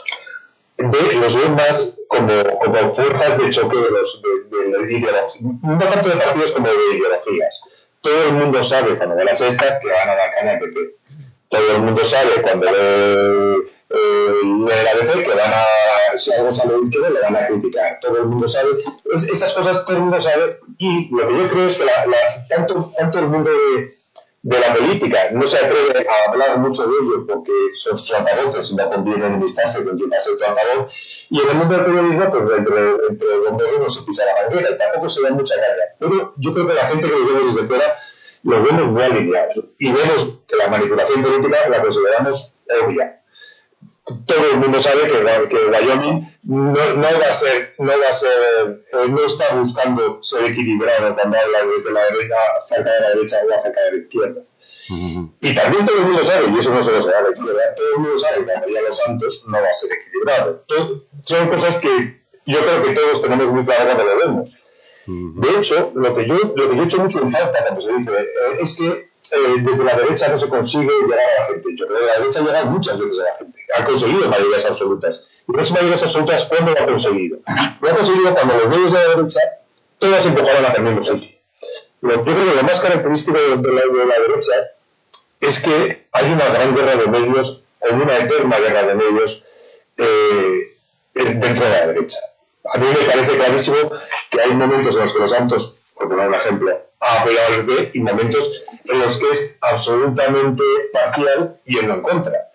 [SPEAKER 5] ve, los ve más como, como fuerzas de choque de los de, de, de ideologías, no tanto de partidos como de ideologías. Todo el mundo sabe cuando ve la sexta que van a dar cana al P P. Todo el mundo sabe cuando ve eh, el A B C que van a, si algo sale de izquierda, le van a criticar. Todo el mundo sabe, es, esas cosas todo el mundo sabe, y lo que yo creo es que la, la, tanto, tanto el mundo de, de la política no se atreve a hablar mucho de ello porque son sus altavoces y no conviene enemistarse con quien va a ser tu altavoz. Y en el mundo del periodismo, pues entre, entre bomberos no se pisa la manguera y tampoco se da mucha caña. Pero yo creo que la gente que los vemos desde fuera los vemos muy alineados y vemos que la manipulación política la consideramos obvia. Todo el mundo sabe que, que Wyoming no, no va a ser, no va a ser, eh, no está buscando ser equilibrado cuando habla desde la derecha, cerca de la derecha o cerca de la izquierda. Uh-huh. Y también todo el mundo sabe, y eso no se lo sabe a la izquierda, todo el mundo sabe que María Los Santos no va a ser equilibrado. Todo, son cosas que yo creo que todos tenemos muy claro cuando lo vemos. Uh-huh. De hecho, lo que yo, lo que yo he hecho mucho en falta cuando se dice eh, es que eh, desde la derecha no se consigue llegar a la gente. Yo creo que la derecha llega muchas veces a la gente. Ha conseguido mayorías absolutas. Y esas mayorías absolutas, ¿cuándo lo ha conseguido? Lo ha conseguido cuando los medios de la derecha todas empujaron hacia el mismo sitio. Yo creo que lo más característico de la, de la derecha es que hay una gran guerra de medios, o una eterna guerra de medios eh, dentro de la derecha. A mí me parece clarísimo que hay momentos en los que los Santos, por poner un ejemplo, ha apoyado al P P y momentos en los que es absolutamente parcial y en contra.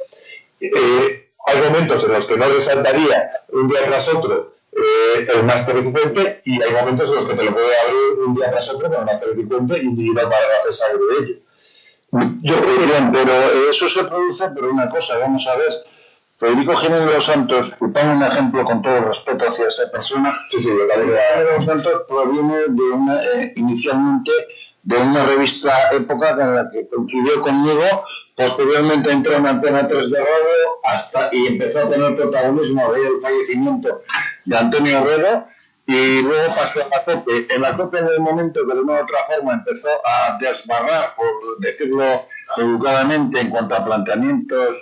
[SPEAKER 5] Eh, hay momentos en los que no resaltaría un día tras otro eh, el máster eficiente y hay momentos en los que te lo puede abrir un día tras otro con el máster eficiente y no para hacer sangre de ello.
[SPEAKER 4] Yo creo que pero eso se produce por una cosa, vamos a ver. Federico Jiménez de los Santos, y pongo un ejemplo con todo el respeto hacia esa persona,
[SPEAKER 5] sí, sí, Federico
[SPEAKER 4] Jiménez de los Santos proviene de una, eh, inicialmente de una revista Época con la que coincidió conmigo, posteriormente entró en Antena tres de radio hasta, y empezó a tener protagonismo a raíz del fallecimiento de Antonio Herrero, y luego pasó a la COPE. En la COPE, en el momento que de una u otra forma empezó a desbarrar, por decirlo educadamente, en cuanto a planteamientos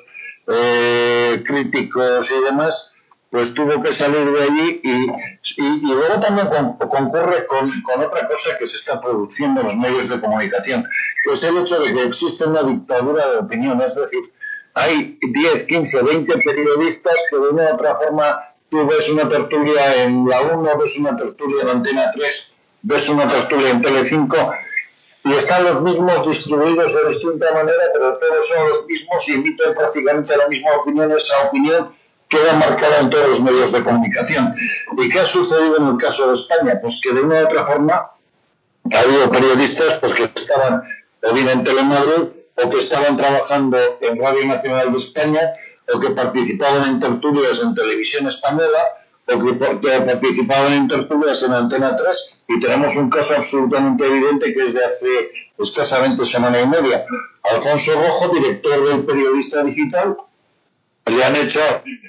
[SPEAKER 4] eh, críticos y demás, pues tuvo que salir de allí y, y, y luego también con, concurre con, con otra cosa que se está produciendo en los medios de comunicación, que es el hecho de que existe una dictadura de opinión, es decir, hay diez, quince, veinte periodistas que de una u otra forma tú ves una tertulia en la uno, ves una tertulia en Antena tres, ves una tertulia en Telecinco y están los mismos distribuidos de distinta manera, pero todos son los mismos y emiten prácticamente la misma opinión. Esa opinión queda marcada en todos los medios de comunicación. ¿Y qué ha sucedido en el caso de España? Pues que de una u otra forma ha habido periodistas pues que estaban o bien en Telemadrid o que estaban trabajando en Radio Nacional de España o que participaban en tertulias en Televisión Española o que participaban en tertulias en Antena tres, y tenemos un caso absolutamente evidente que es de hace escasamente semana y media. Alfonso Rojo, director del Periodista Digital, le han hecho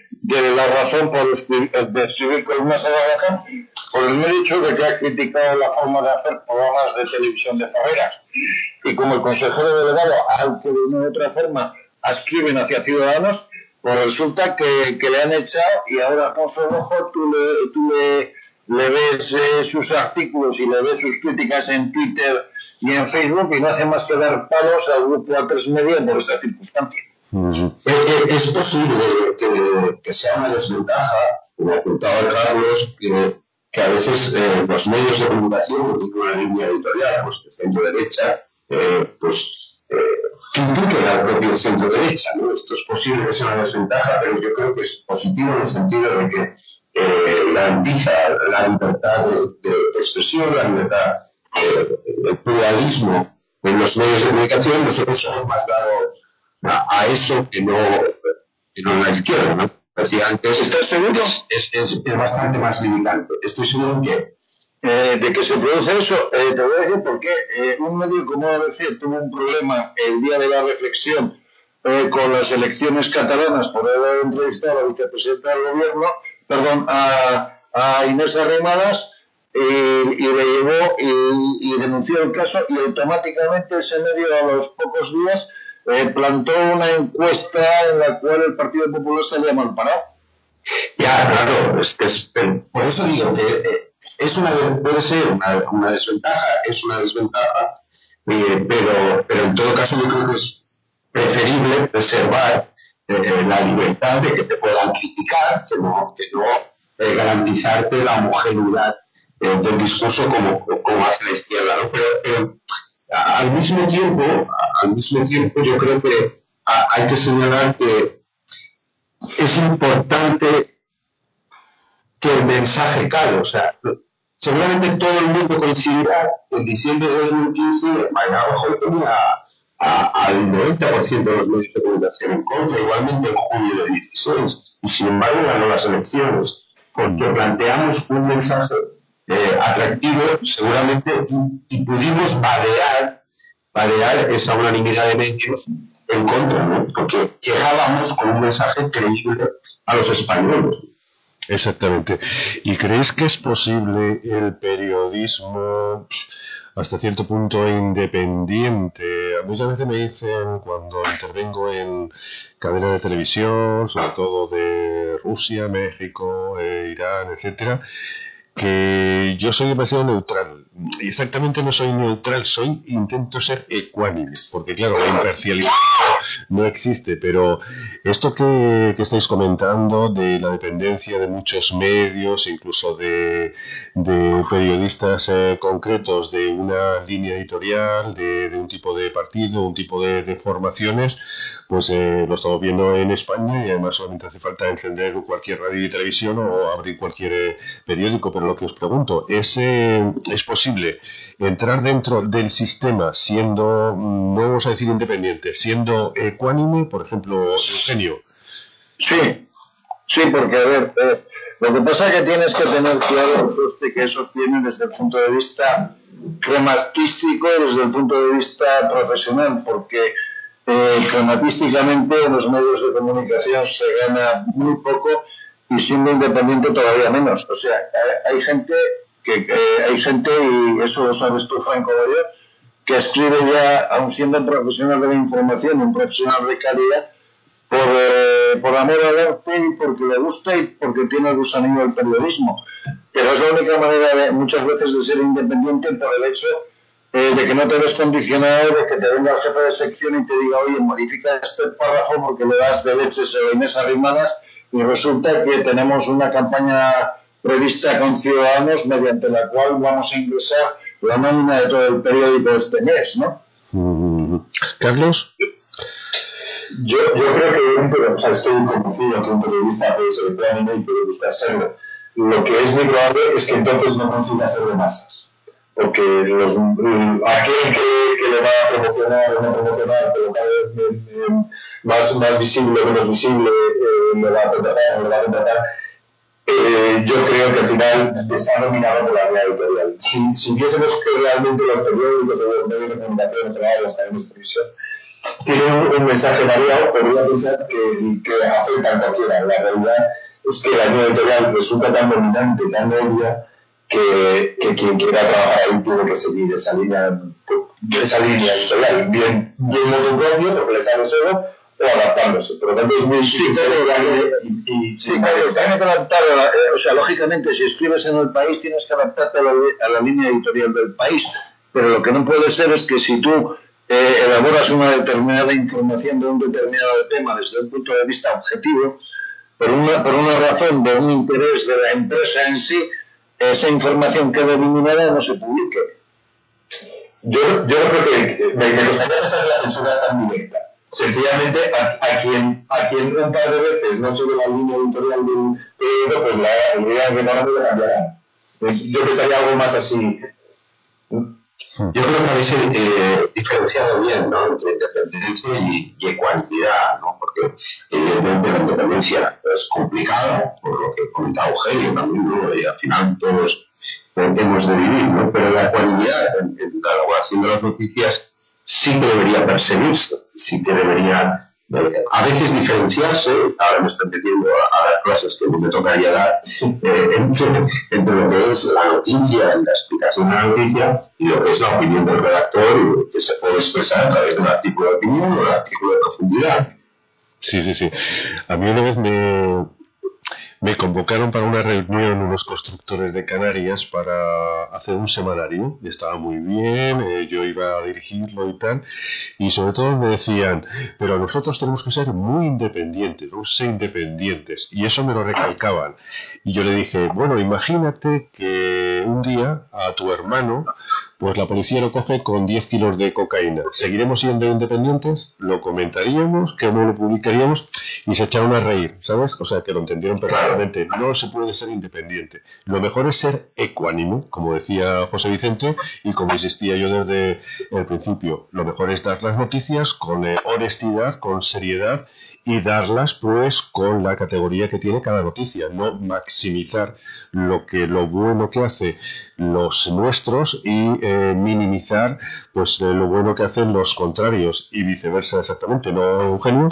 [SPEAKER 4] de La Razón por escribir, de escribir columnas a La Razón por el mero hecho de que ha criticado la forma de hacer programas de televisión de Ferreras. Y como el consejero delegado, al que de una u otra forma ascriben hacia Ciudadanos, pues resulta que, que le han echado, y ahora Alfonso Rojo, tú le, tú le, le ves eh, sus artículos y le ves sus críticas en Twitter y en Facebook, y no hace más que dar palos al grupo A tres Media por esa circunstancia.
[SPEAKER 3] Uh-huh. Es posible que, que sea una desventaja, como apuntaba Carlos, que, que a veces eh, los medios de comunicación que tienen una línea editorial pues, de centro-derecha, eh, pues eh, critiquen al propio centro-derecha, ¿no? Esto es posible que sea una desventaja, pero yo creo que es positivo en el sentido de que eh, garantiza la libertad de, de, de expresión, la libertad, eh, el pluralismo en los medios de comunicación. Nosotros somos más dados a, a eso que no, que no la izquierda, ¿no? Decía antes, ¿estás seguro? Es, es, es, es bastante más limitante. Estoy seguro que
[SPEAKER 4] eh, de que se produce eso. Eh, te voy a decir por qué. Eh, un medio como A B C tuvo un problema el día de la reflexión eh, con las elecciones catalanas por haber entrevistado a la vicepresidenta del gobierno, perdón, a, a Inés Arrimadas, y, y le llevó y, y denunció el caso, y automáticamente ese medio a los pocos días Eh, plantó una encuesta en la cual el Partido Popular salía mal parado.
[SPEAKER 3] Ya, claro, es que es, por eso digo que eh, es una, puede ser una, una desventaja, es una desventaja, eh, pero, pero en todo caso yo creo que es preferible preservar eh, la libertad de que te puedan criticar, que no, que no eh, garantizarte la homogeneidad eh, del discurso como, como hace la izquierda, ¿no? Pero, pero al mismo tiempo, al mismo tiempo yo creo que hay que señalar que es importante que el mensaje cale. O sea, seguramente todo el mundo coincidirá que en diciembre de dos mil quince Mariano Rajoy tenía a, al noventa por ciento de los medios de comunicación en contra, igualmente en junio del dieciséis, y sin embargo ganó las elecciones, porque planteamos un mensaje eh, atractivo, seguramente, y, y pudimos vadear, vadear esa unanimidad de medios en contra, ¿no? Porque llegábamos con un mensaje creíble a los españoles.
[SPEAKER 2] Exactamente. ¿Y creéis que es posible el periodismo hasta cierto punto independiente? Muchas veces me dicen, cuando intervengo en cadenas de televisión, sobre todo de Rusia, México, eh, Irán, etcétera, que yo soy demasiado neutral. Y exactamente no soy neutral, soy intento ser ecuánime, porque claro, la imparcialidad no existe, pero esto que, que estáis comentando de la dependencia de muchos medios, incluso de, de periodistas eh, concretos, de una línea editorial, de, de un tipo de partido, un tipo de, de formaciones, pues eh, lo estamos viendo en España, y además solamente hace falta encender cualquier radio y televisión o abrir cualquier eh, periódico. Pero lo que os pregunto, ¿es, eh, ¿es posible entrar dentro del sistema siendo, no vamos a decir independiente, siendo ecuánime, por ejemplo, Eugenio?
[SPEAKER 4] Sí, sí, porque a ver, eh, lo que pasa es que tienes que tener claro este, que eso tiene desde el punto de vista crematístico y desde el punto de vista profesional, porque eh, crematísticamente en los medios de comunicación se gana muy poco y siendo independiente todavía menos. O sea, hay, hay gente que eh, hay gente, y eso lo sabes tú, Franco, como yo, que escribe ya, aun siendo un profesional de la información, un profesional de calidad, por, eh, por amor al arte y porque le gusta y porque tiene el gusanillo del periodismo. Pero es la única manera de, muchas veces, de ser independiente, por el hecho eh, de que no te ves condicionado, de que te venga el jefe de sección y te diga, oye, modifica este párrafo porque le das de leches a Inés Arrimadas, y resulta que tenemos una campaña prevista con Ciudadanos, mediante la cual vamos a ingresar la nómina de todo el periódico este mes, ¿no?
[SPEAKER 2] Mm. Carlos.
[SPEAKER 5] Yo, yo creo que un periodista, o sea, estoy convencido que un periodista puede ser ecuánime y puede buscar serlo. Lo que es muy probable es que entonces no consiga ser de masas. Porque los, aquel que, que le va a promocionar o no promocionar, que lo cada vez más, más visible o menos visible, eh, le va a contratar o le va a contratar, eh, yo creo que al final está dominado por la línea editorial. Si, si viésemos que realmente los periódicos o los medios de comunicación, en general, las cadenas de televisión, tienen un, un mensaje variado, podría pensar que, que afecta a cualquiera. La realidad es que la línea editorial resulta tan dominante, tan obvia, que, que quien quiera trabajar ahí tiene que seguir esa línea, esa línea editorial, bien, bien modo propio, porque le sale solo, o adaptándose. Por lo tanto, es muy
[SPEAKER 4] sí,
[SPEAKER 5] difícil.
[SPEAKER 4] Y, y, sí, Carlos, tienes que adaptar, a la, eh, o sea, lógicamente, si escribes en El País, tienes que adaptarte a la, a la línea editorial del país, pero lo que no puede ser es que si tú eh, elaboras una determinada información de un determinado tema desde un punto de vista objetivo, por una, por una razón de un interés de la empresa en sí, esa información queda eliminada y no se publique.
[SPEAKER 5] Yo, yo creo que me, me gustaría pensar que la censura es tan directa. Sencillamente, a, a, quien, a quien un par de veces no sigue la línea editorial del periódico, pues la idea de no lo cambiarán. Yo pensaría algo más así.
[SPEAKER 3] Yo creo que habéis eh, diferenciado bien, ¿no?, entre independencia y, y ecuanimidad, ¿no? Porque evidentemente la independencia es complicada, por lo que comentaba Eugenio también, ¿no? Y al final todos hemos de vivir, ¿no? Pero la ecuanimidad en, en la elaboración de las noticias sí que debería perseguirse, sí que debería eh, a veces diferenciarse. Ahora me estoy metiendo a, a dar clases que no me tocaría dar, eh, entre, entre lo que es la noticia y la explicación de la noticia y lo que es la opinión del redactor, que se puede expresar a través de un artículo de opinión o un artículo de profundidad.
[SPEAKER 2] Sí, sí, sí. A mí una vez me, me convocaron para una reunión unos constructores de Canarias para hacer un semanario, y estaba muy bien, eh, yo iba a dirigirlo y tal, y sobre todo me decían, pero nosotros tenemos que ser muy independientes, vamos a ser independientes, y eso me lo recalcaban. Y yo le dije, bueno, imagínate que un día a tu hermano pues la policía lo coge con diez kilos de cocaína. ¿Seguiremos siendo independientes? Lo comentaríamos, que no lo publicaríamos, y se echaron a reír, ¿sabes? O sea, que lo entendieron perfectamente. No se puede ser independiente. Lo mejor es ser ecuánime, como decía José Vicente, y como insistía yo desde el principio. Lo mejor es dar las noticias con eh, honestidad, con seriedad, y darlas pues con la categoría que tiene cada noticia, no maximizar lo que lo bueno que hace los nuestros y eh, minimizar pues eh, lo bueno que hacen los contrarios y viceversa, exactamente, ¿no, Eugenio?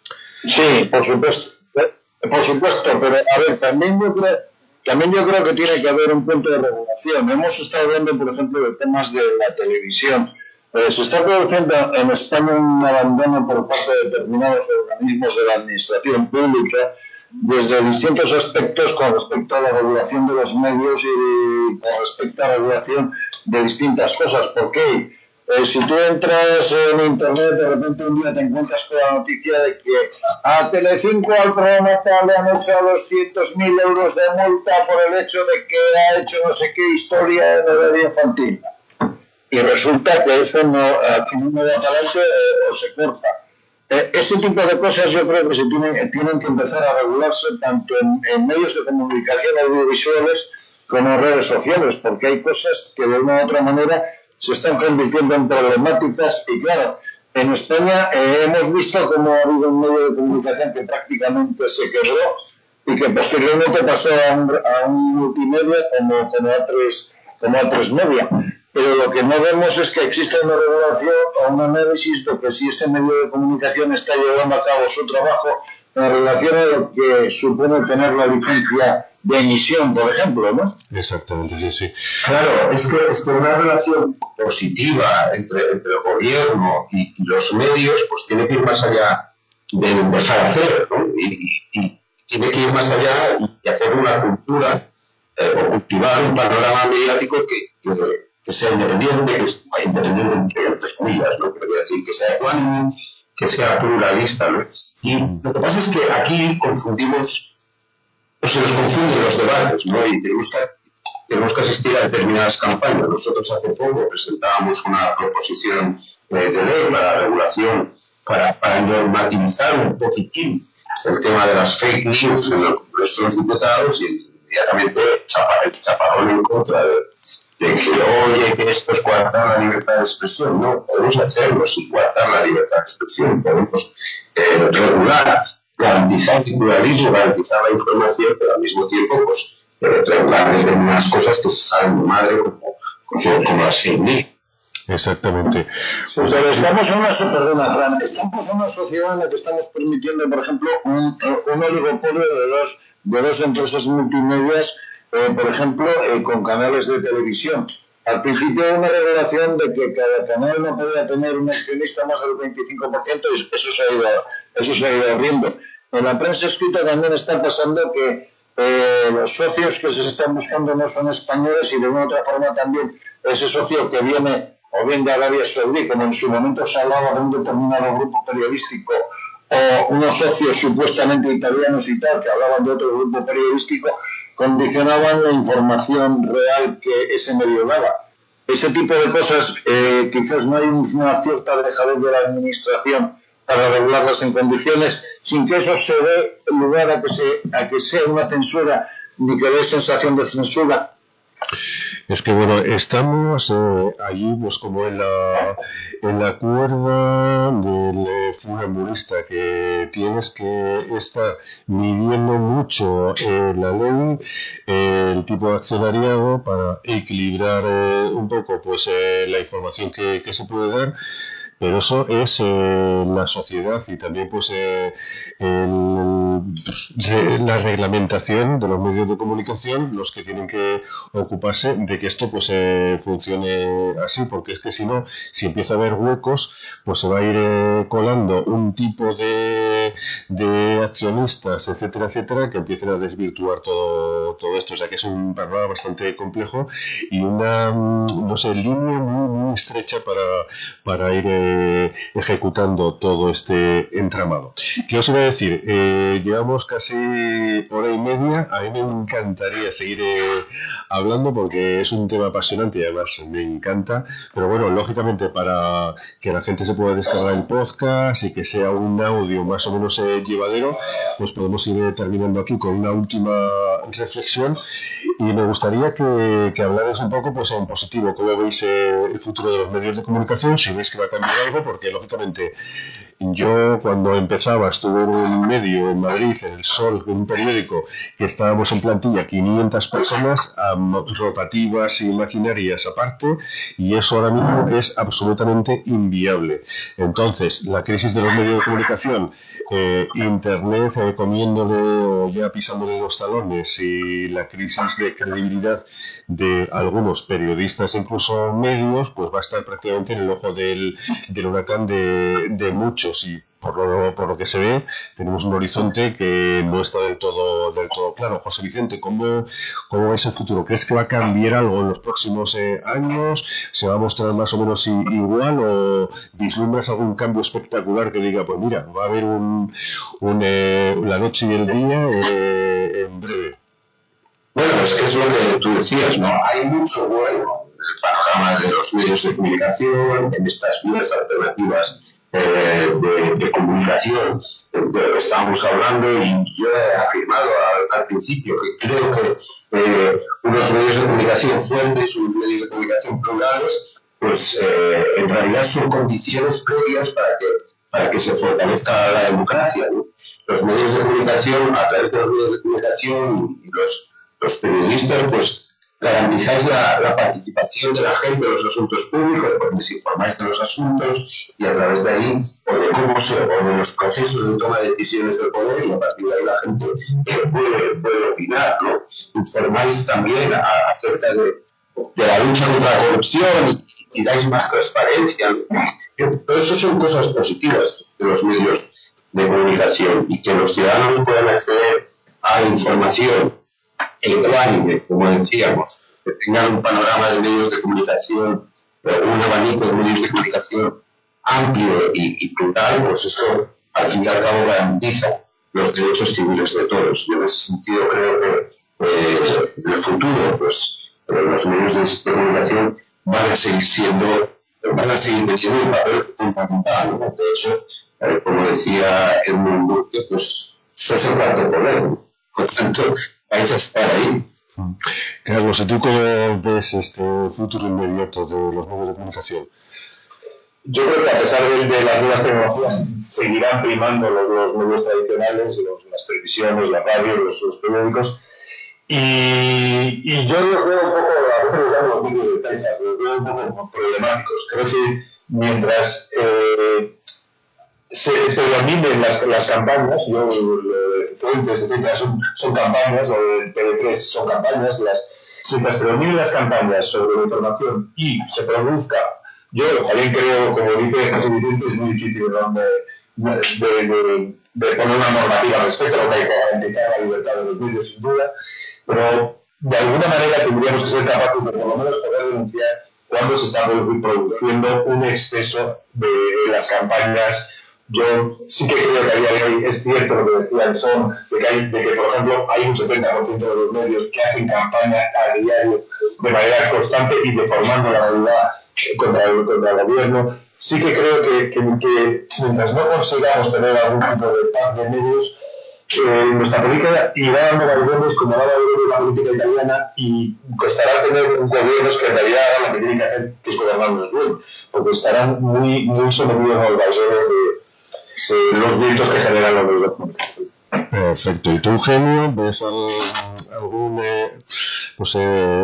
[SPEAKER 4] Sí, por supuesto, por supuesto, pero a ver, también yo creo, también yo creo que tiene que haber un punto de regulación. Hemos estado hablando, por ejemplo, de temas de la televisión. Eh, se está produciendo en España un abandono por parte de determinados organismos de la administración pública desde distintos aspectos con respecto a la regulación de los medios y con respecto a la regulación de distintas cosas. ¿Por qué? Eh, si tú entras en internet, de repente un día te encuentras con la noticia de que a Telecinco, al programa tal, le han hecho doscientos mil euros de multa por el hecho de que ha hecho no sé qué historia en horario infantil. Y resulta que eso no, al final no va para adelante eh, o se corta. Eh, ese tipo de cosas yo creo que se tienen, tienen que empezar a regularse tanto en, en medios de comunicación audiovisuales como en redes sociales, porque hay cosas que de una u otra manera se están convirtiendo en problemáticas. Y claro, en España eh, hemos visto cómo ha habido un medio de comunicación que prácticamente se quebró y que posteriormente pasó a un, a un multimedia como, como A tres, como A tres Media. Pero lo que no vemos es que existe una regulación o un análisis de que si ese medio de comunicación está llevando a cabo su trabajo en relación a lo que supone tener la licencia de emisión, por ejemplo, ¿no?
[SPEAKER 2] Exactamente, sí, sí.
[SPEAKER 3] Claro, es que, es que una relación positiva entre, entre el gobierno y, y los medios pues tiene que ir más allá del dejar hacer, ¿no? Y, y, y tiene que ir más allá y hacer una cultura eh, o cultivar un panorama mediático que, que, que sea independiente, que sea independiente entre otras comillas, ¿no? Quiero decir, que sea ecuánime, que sea pluralista, ¿no? Y lo que pasa es que aquí confundimos pues se nos confunden los debates, ¿no? Y tenemos que, tenemos que asistir a determinadas campañas. Nosotros hace poco presentábamos una proposición eh, de ley para la regulación, para, para normativizar un poquitín el tema de las fake news en el Congreso de los Diputados, y inmediatamente chapa, el chaparrón en contra de, de que, oye, que esto es coartar la libertad de expresión. No, podemos hacerlo sin coartar la libertad de expresión, podemos eh, regular, garantizar el pluralismo, garantizar la información, pero al mismo tiempo, pues, eh, regular determinadas cosas que se salen de madre, como, como, como las fake news.
[SPEAKER 2] Exactamente.
[SPEAKER 4] Sí, pero estamos en una, perdona, Fran, estamos en una sociedad en la que estamos permitiendo, por ejemplo, un, un oligopolio de dos, de dos empresas multimedias, eh, por ejemplo, eh, con canales de televisión. Al principio una regulación de que cada canal no podía tener un accionista más del veinticinco por ciento, y eso se ha ido, eso se ha ido abriendo. En la prensa escrita también está pasando que eh, los socios que se están buscando no son españoles, y de una u otra forma también ese socio que viene o bien de Arabia Saudí, como en su momento se hablaba de un determinado grupo periodístico, o unos socios supuestamente italianos y tal, que hablaban de otro grupo periodístico, condicionaban la información real que ese medio daba. Ese tipo de cosas, eh, quizás no hay una cierta dejadez de la administración para regularlas en condiciones, sin que eso se dé lugar a que, se, a que sea una censura, ni que dé sensación de censura.
[SPEAKER 2] Es que bueno, estamos eh, allí pues como en la en la cuerda del eh, funambulista, que tienes que estar midiendo mucho eh, la ley, eh, el tipo de accionariado, para equilibrar eh, un poco pues eh, la información que, que se puede dar. Pero eso es eh, la sociedad, y también pues eh, el, re, la reglamentación de los medios de comunicación los que tienen que ocuparse de que esto pues eh, funcione así, porque es que si no, si empieza a haber huecos, pues se va a ir eh, colando un tipo de, de accionistas, etcétera, etcétera, que empiecen a desvirtuar todo, todo esto. O sea que es un panorama bastante complejo y una, no sé, línea muy, muy estrecha para, para ir eh, ejecutando todo este entramado. ¿Qué os iba a decir? Eh, llevamos casi hora y media. A mí me encantaría seguir eh, hablando porque es un tema apasionante y además me encanta, pero bueno, lógicamente para que la gente se pueda descargar el podcast y que sea un audio más o menos eh, llevadero, pues podemos ir eh, terminando aquí con una última reflexión, y me gustaría que, que hablarais un poco pues en positivo, cómo veis eh, el futuro de los medios de comunicación, si veis que va a cambiar algo, porque lógicamente yo cuando empezaba estuve en un medio en Madrid, en El Sol, en un periódico, que estábamos en plantilla quinientas personas, um, rotativas y maquinarias aparte, y eso ahora mismo es absolutamente inviable. Entonces, la crisis de los medios de comunicación, eh, Internet eh, comiéndole o ya pisándole los talones, y la crisis de credibilidad de algunos periodistas, incluso medios, pues va a estar prácticamente en el ojo del, del huracán de, de muchos, y por lo, por lo que se ve tenemos un horizonte que no está del todo del todo claro. José Vicente, ¿cómo, cómo es el futuro? ¿Crees que va a cambiar algo en los próximos eh, años? ¿Se va a mostrar más o menos i, igual, o vislumbras algún cambio espectacular que diga, pues mira, va a haber un, un eh, la noche y el día eh, en breve?
[SPEAKER 3] Bueno, es que es lo que tú decías, ¿no? Hay mucho bueno en el panorama de los medios de comunicación, en estas vías alternativas eh, de, de comunicación de lo que estábamos hablando, y yo he afirmado al, al principio que creo que eh, unos medios de comunicación fuertes, unos medios de comunicación plurales, pues eh, en realidad son condiciones previas para que, para que se fortalezca la democracia, ¿no? Los medios de comunicación, a través de los medios de comunicación y los los periodistas, pues garantizáis la, la participación de la gente en los asuntos públicos, porque les informáis de los asuntos, y a través de ahí, o de cómo se, o de los procesos de toma de decisiones del poder, y a partir de ahí la gente eh, puede, puede opinar, ¿no? Informáis también a, acerca de, de la lucha contra la corrupción, y, y dais más transparencia, ¿no? Todo eso son cosas positivas de los medios de comunicación, y que los ciudadanos puedan acceder a la información ecuánime, como decíamos, que tengan un panorama de medios de comunicación, un abanico de medios de comunicación amplio y, y plural, pues eso al fin y al cabo garantiza los derechos civiles de todos. Y en ese sentido creo que eh, en el futuro, pues, los medios de comunicación van a seguir siendo, van a seguir teniendo un papel fundamental, ¿no? De hecho, eh, como decía Edmund Burke, pues, sos el cuarto poder, ¿no? Por tanto, vais a estar ahí.
[SPEAKER 2] Carlos, ¿y tú cómo ves este futuro inmediato de los medios de comunicación?
[SPEAKER 5] Yo creo que a pesar de, de las nuevas tecnologías seguirán primando los, los medios tradicionales, los, las televisiones, la radio, los, los periódicos, y, y yo los veo un poco, a veces los llamo los medios de prensa, los veo un poco problemáticos. Creo que mientras eh, se predominen las, las campañas, yo lo de Fuentes, etcétera, son, son campañas, lo de T V tres son campañas, las, mientras predominen las campañas sobre la información y se produzca. Yo también creo, como dice José Vicente, es muy difícil, ¿no? de, de, de, de poner una normativa al respecto, porque hay que garantizar la libertad de los medios, sin duda, pero de alguna manera tendríamos que ser capaces de por lo menos poder denunciar cuando se está produciendo un exceso de las campañas. Yo sí que creo que a día de hoy es cierto lo que decían Son, de que, hay, de que por ejemplo hay un setenta por ciento de los medios que hacen campaña a diario de manera constante y deformando la realidad contra el, contra el gobierno. Sí que creo que, que, que mientras no consigamos tener algún tipo de paz de medios, eh, nuestra política irá dando vaivenes como va a haber la política italiana, y costará tener gobiernos que en realidad hagan lo que tienen que hacer, que es gobernarnos bien, porque estarán muy, muy sometidos a los vaivenes de, de los vientos que generan los medios de comunicación.
[SPEAKER 2] Perfecto. ¿Y tú, Eugenio, ves al, algún eh, pues, eh,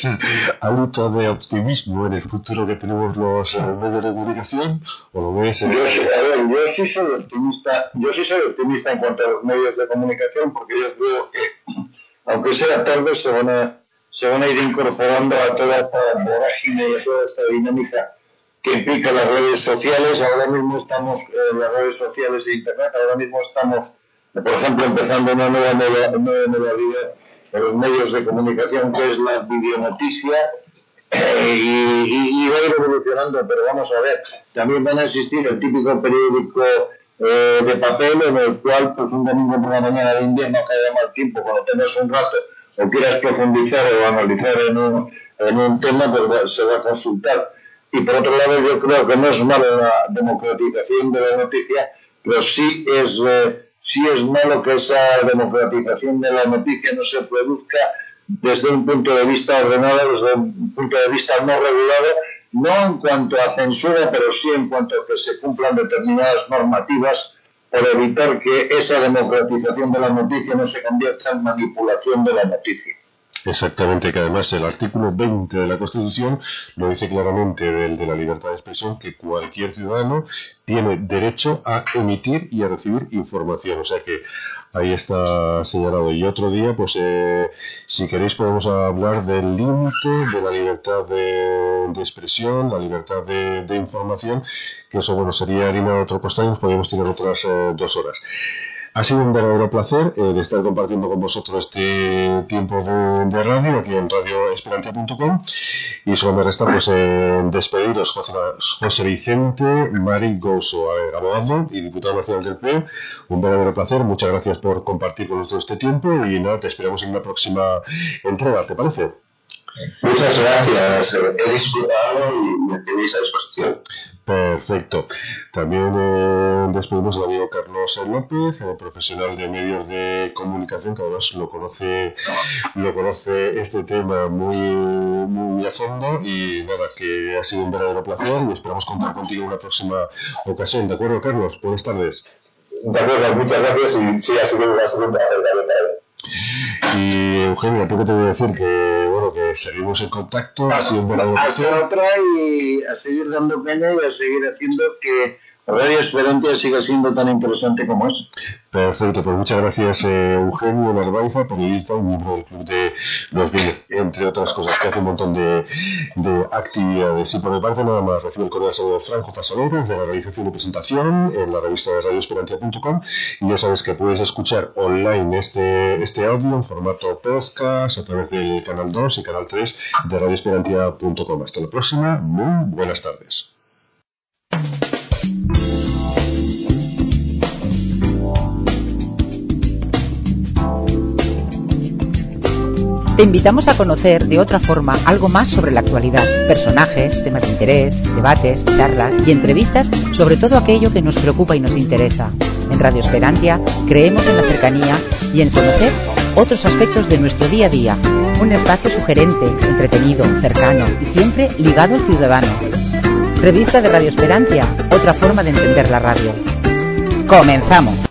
[SPEAKER 2] hálito de optimismo en el futuro que tenemos los eh, medios de comunicación? ¿O lo ves? Eh?
[SPEAKER 4] Yo, a ver, yo sí soy optimista. Yo sí soy optimista en cuanto a los medios de comunicación, porque yo creo que, aunque sea tarde, se van a, se van a ir incorporando a toda esta vorágine y a toda esta dinámica que implica las redes sociales. Ahora mismo estamos en eh, las redes sociales e Internet. Ahora mismo estamos, por ejemplo, empezando una nueva, nueva, nueva modalidad de los medios de comunicación, que es la videonoticia, eh, y, y, y va a ir evolucionando, pero vamos a ver, también van a existir el típico periódico eh, de papel, en el cual, pues un domingo por la mañana de invierno, que haya más tiempo, cuando tengas un rato o quieras profundizar o analizar en un, en un tema, pues va, se va a consultar. Y por otro lado, yo creo que no es malo la democratización de la noticia, pero sí es... Eh, Sí es malo que esa democratización de la noticia no se produzca desde un punto de vista ordenado, desde un punto de vista no regulado, no en cuanto a censura, pero sí en cuanto a que se cumplan determinadas normativas por evitar que esa democratización de la noticia no se convierta en manipulación de la noticia.
[SPEAKER 2] Exactamente, que además el artículo veinte de la Constitución lo dice claramente, del de la libertad de expresión, que cualquier ciudadano tiene derecho a emitir y a recibir información. O sea que ahí está señalado. Y otro día, pues eh, si queréis podemos hablar del límite de la libertad de, de expresión, la libertad de, de información, que eso, bueno, sería harina de otro costal y nos podríamos tirar otras eh, dos horas. Ha sido un verdadero placer eh, de estar compartiendo con vosotros este tiempo de, de radio aquí en radio esperantia punto com, y solo me resta pues eh, despediros. José, José Vicente Mari Gozo, eh, abogado y diputado nacional del P E, un verdadero placer, muchas gracias por compartir con nosotros este tiempo y nada, te esperamos en una próxima entrega, ¿te parece?
[SPEAKER 3] Muchas gracias, he disfrutado y me tenéis a disposición.
[SPEAKER 2] Perfecto. También eh, despedimos al amigo Carlos López, el profesional de medios de comunicación, que además lo conoce, lo conoce este tema muy, muy a fondo, y nada, que ha sido un verdadero placer y esperamos contar contigo en una próxima ocasión. ¿De acuerdo, Carlos? Buenas tardes.
[SPEAKER 5] De acuerdo, muchas gracias y sí, ha sido, ha sido un placer también para mí.
[SPEAKER 2] Y Eugenio, ¿tú qué te voy a decir? Que bueno, que seguimos en contacto, ha sido un verdadero placer.
[SPEAKER 4] Hasta otra, y a seguir dando caña y a seguir haciendo que Radio Esperantia siga siendo tan interesante como es.
[SPEAKER 2] Perfecto, pues muchas gracias eh, Eugenio Narváez, periodista y miembro del Club de los Vídeos, entre otras cosas, que hace un montón de, de actividades. Y por mi parte nada más, recibo el cordial saludo de Fran J. Soler, de la realización y presentación en la revista de radio esperantia punto com, y ya sabes que puedes escuchar online este, este audio en formato podcast a través del canal dos y canal tres de radio esperantia punto com. Hasta la próxima, muy buenas tardes.
[SPEAKER 1] Te invitamos a conocer de otra forma algo más sobre la actualidad, personajes, temas de interés, debates, charlas y entrevistas sobre todo aquello que nos preocupa y nos interesa. En Radio Esperantia creemos en la cercanía y en conocer otros aspectos de nuestro día a día. Un espacio sugerente, entretenido, cercano y siempre ligado al ciudadano. Revista de Radio Esperantia, otra forma de entender la radio. ¡Comenzamos!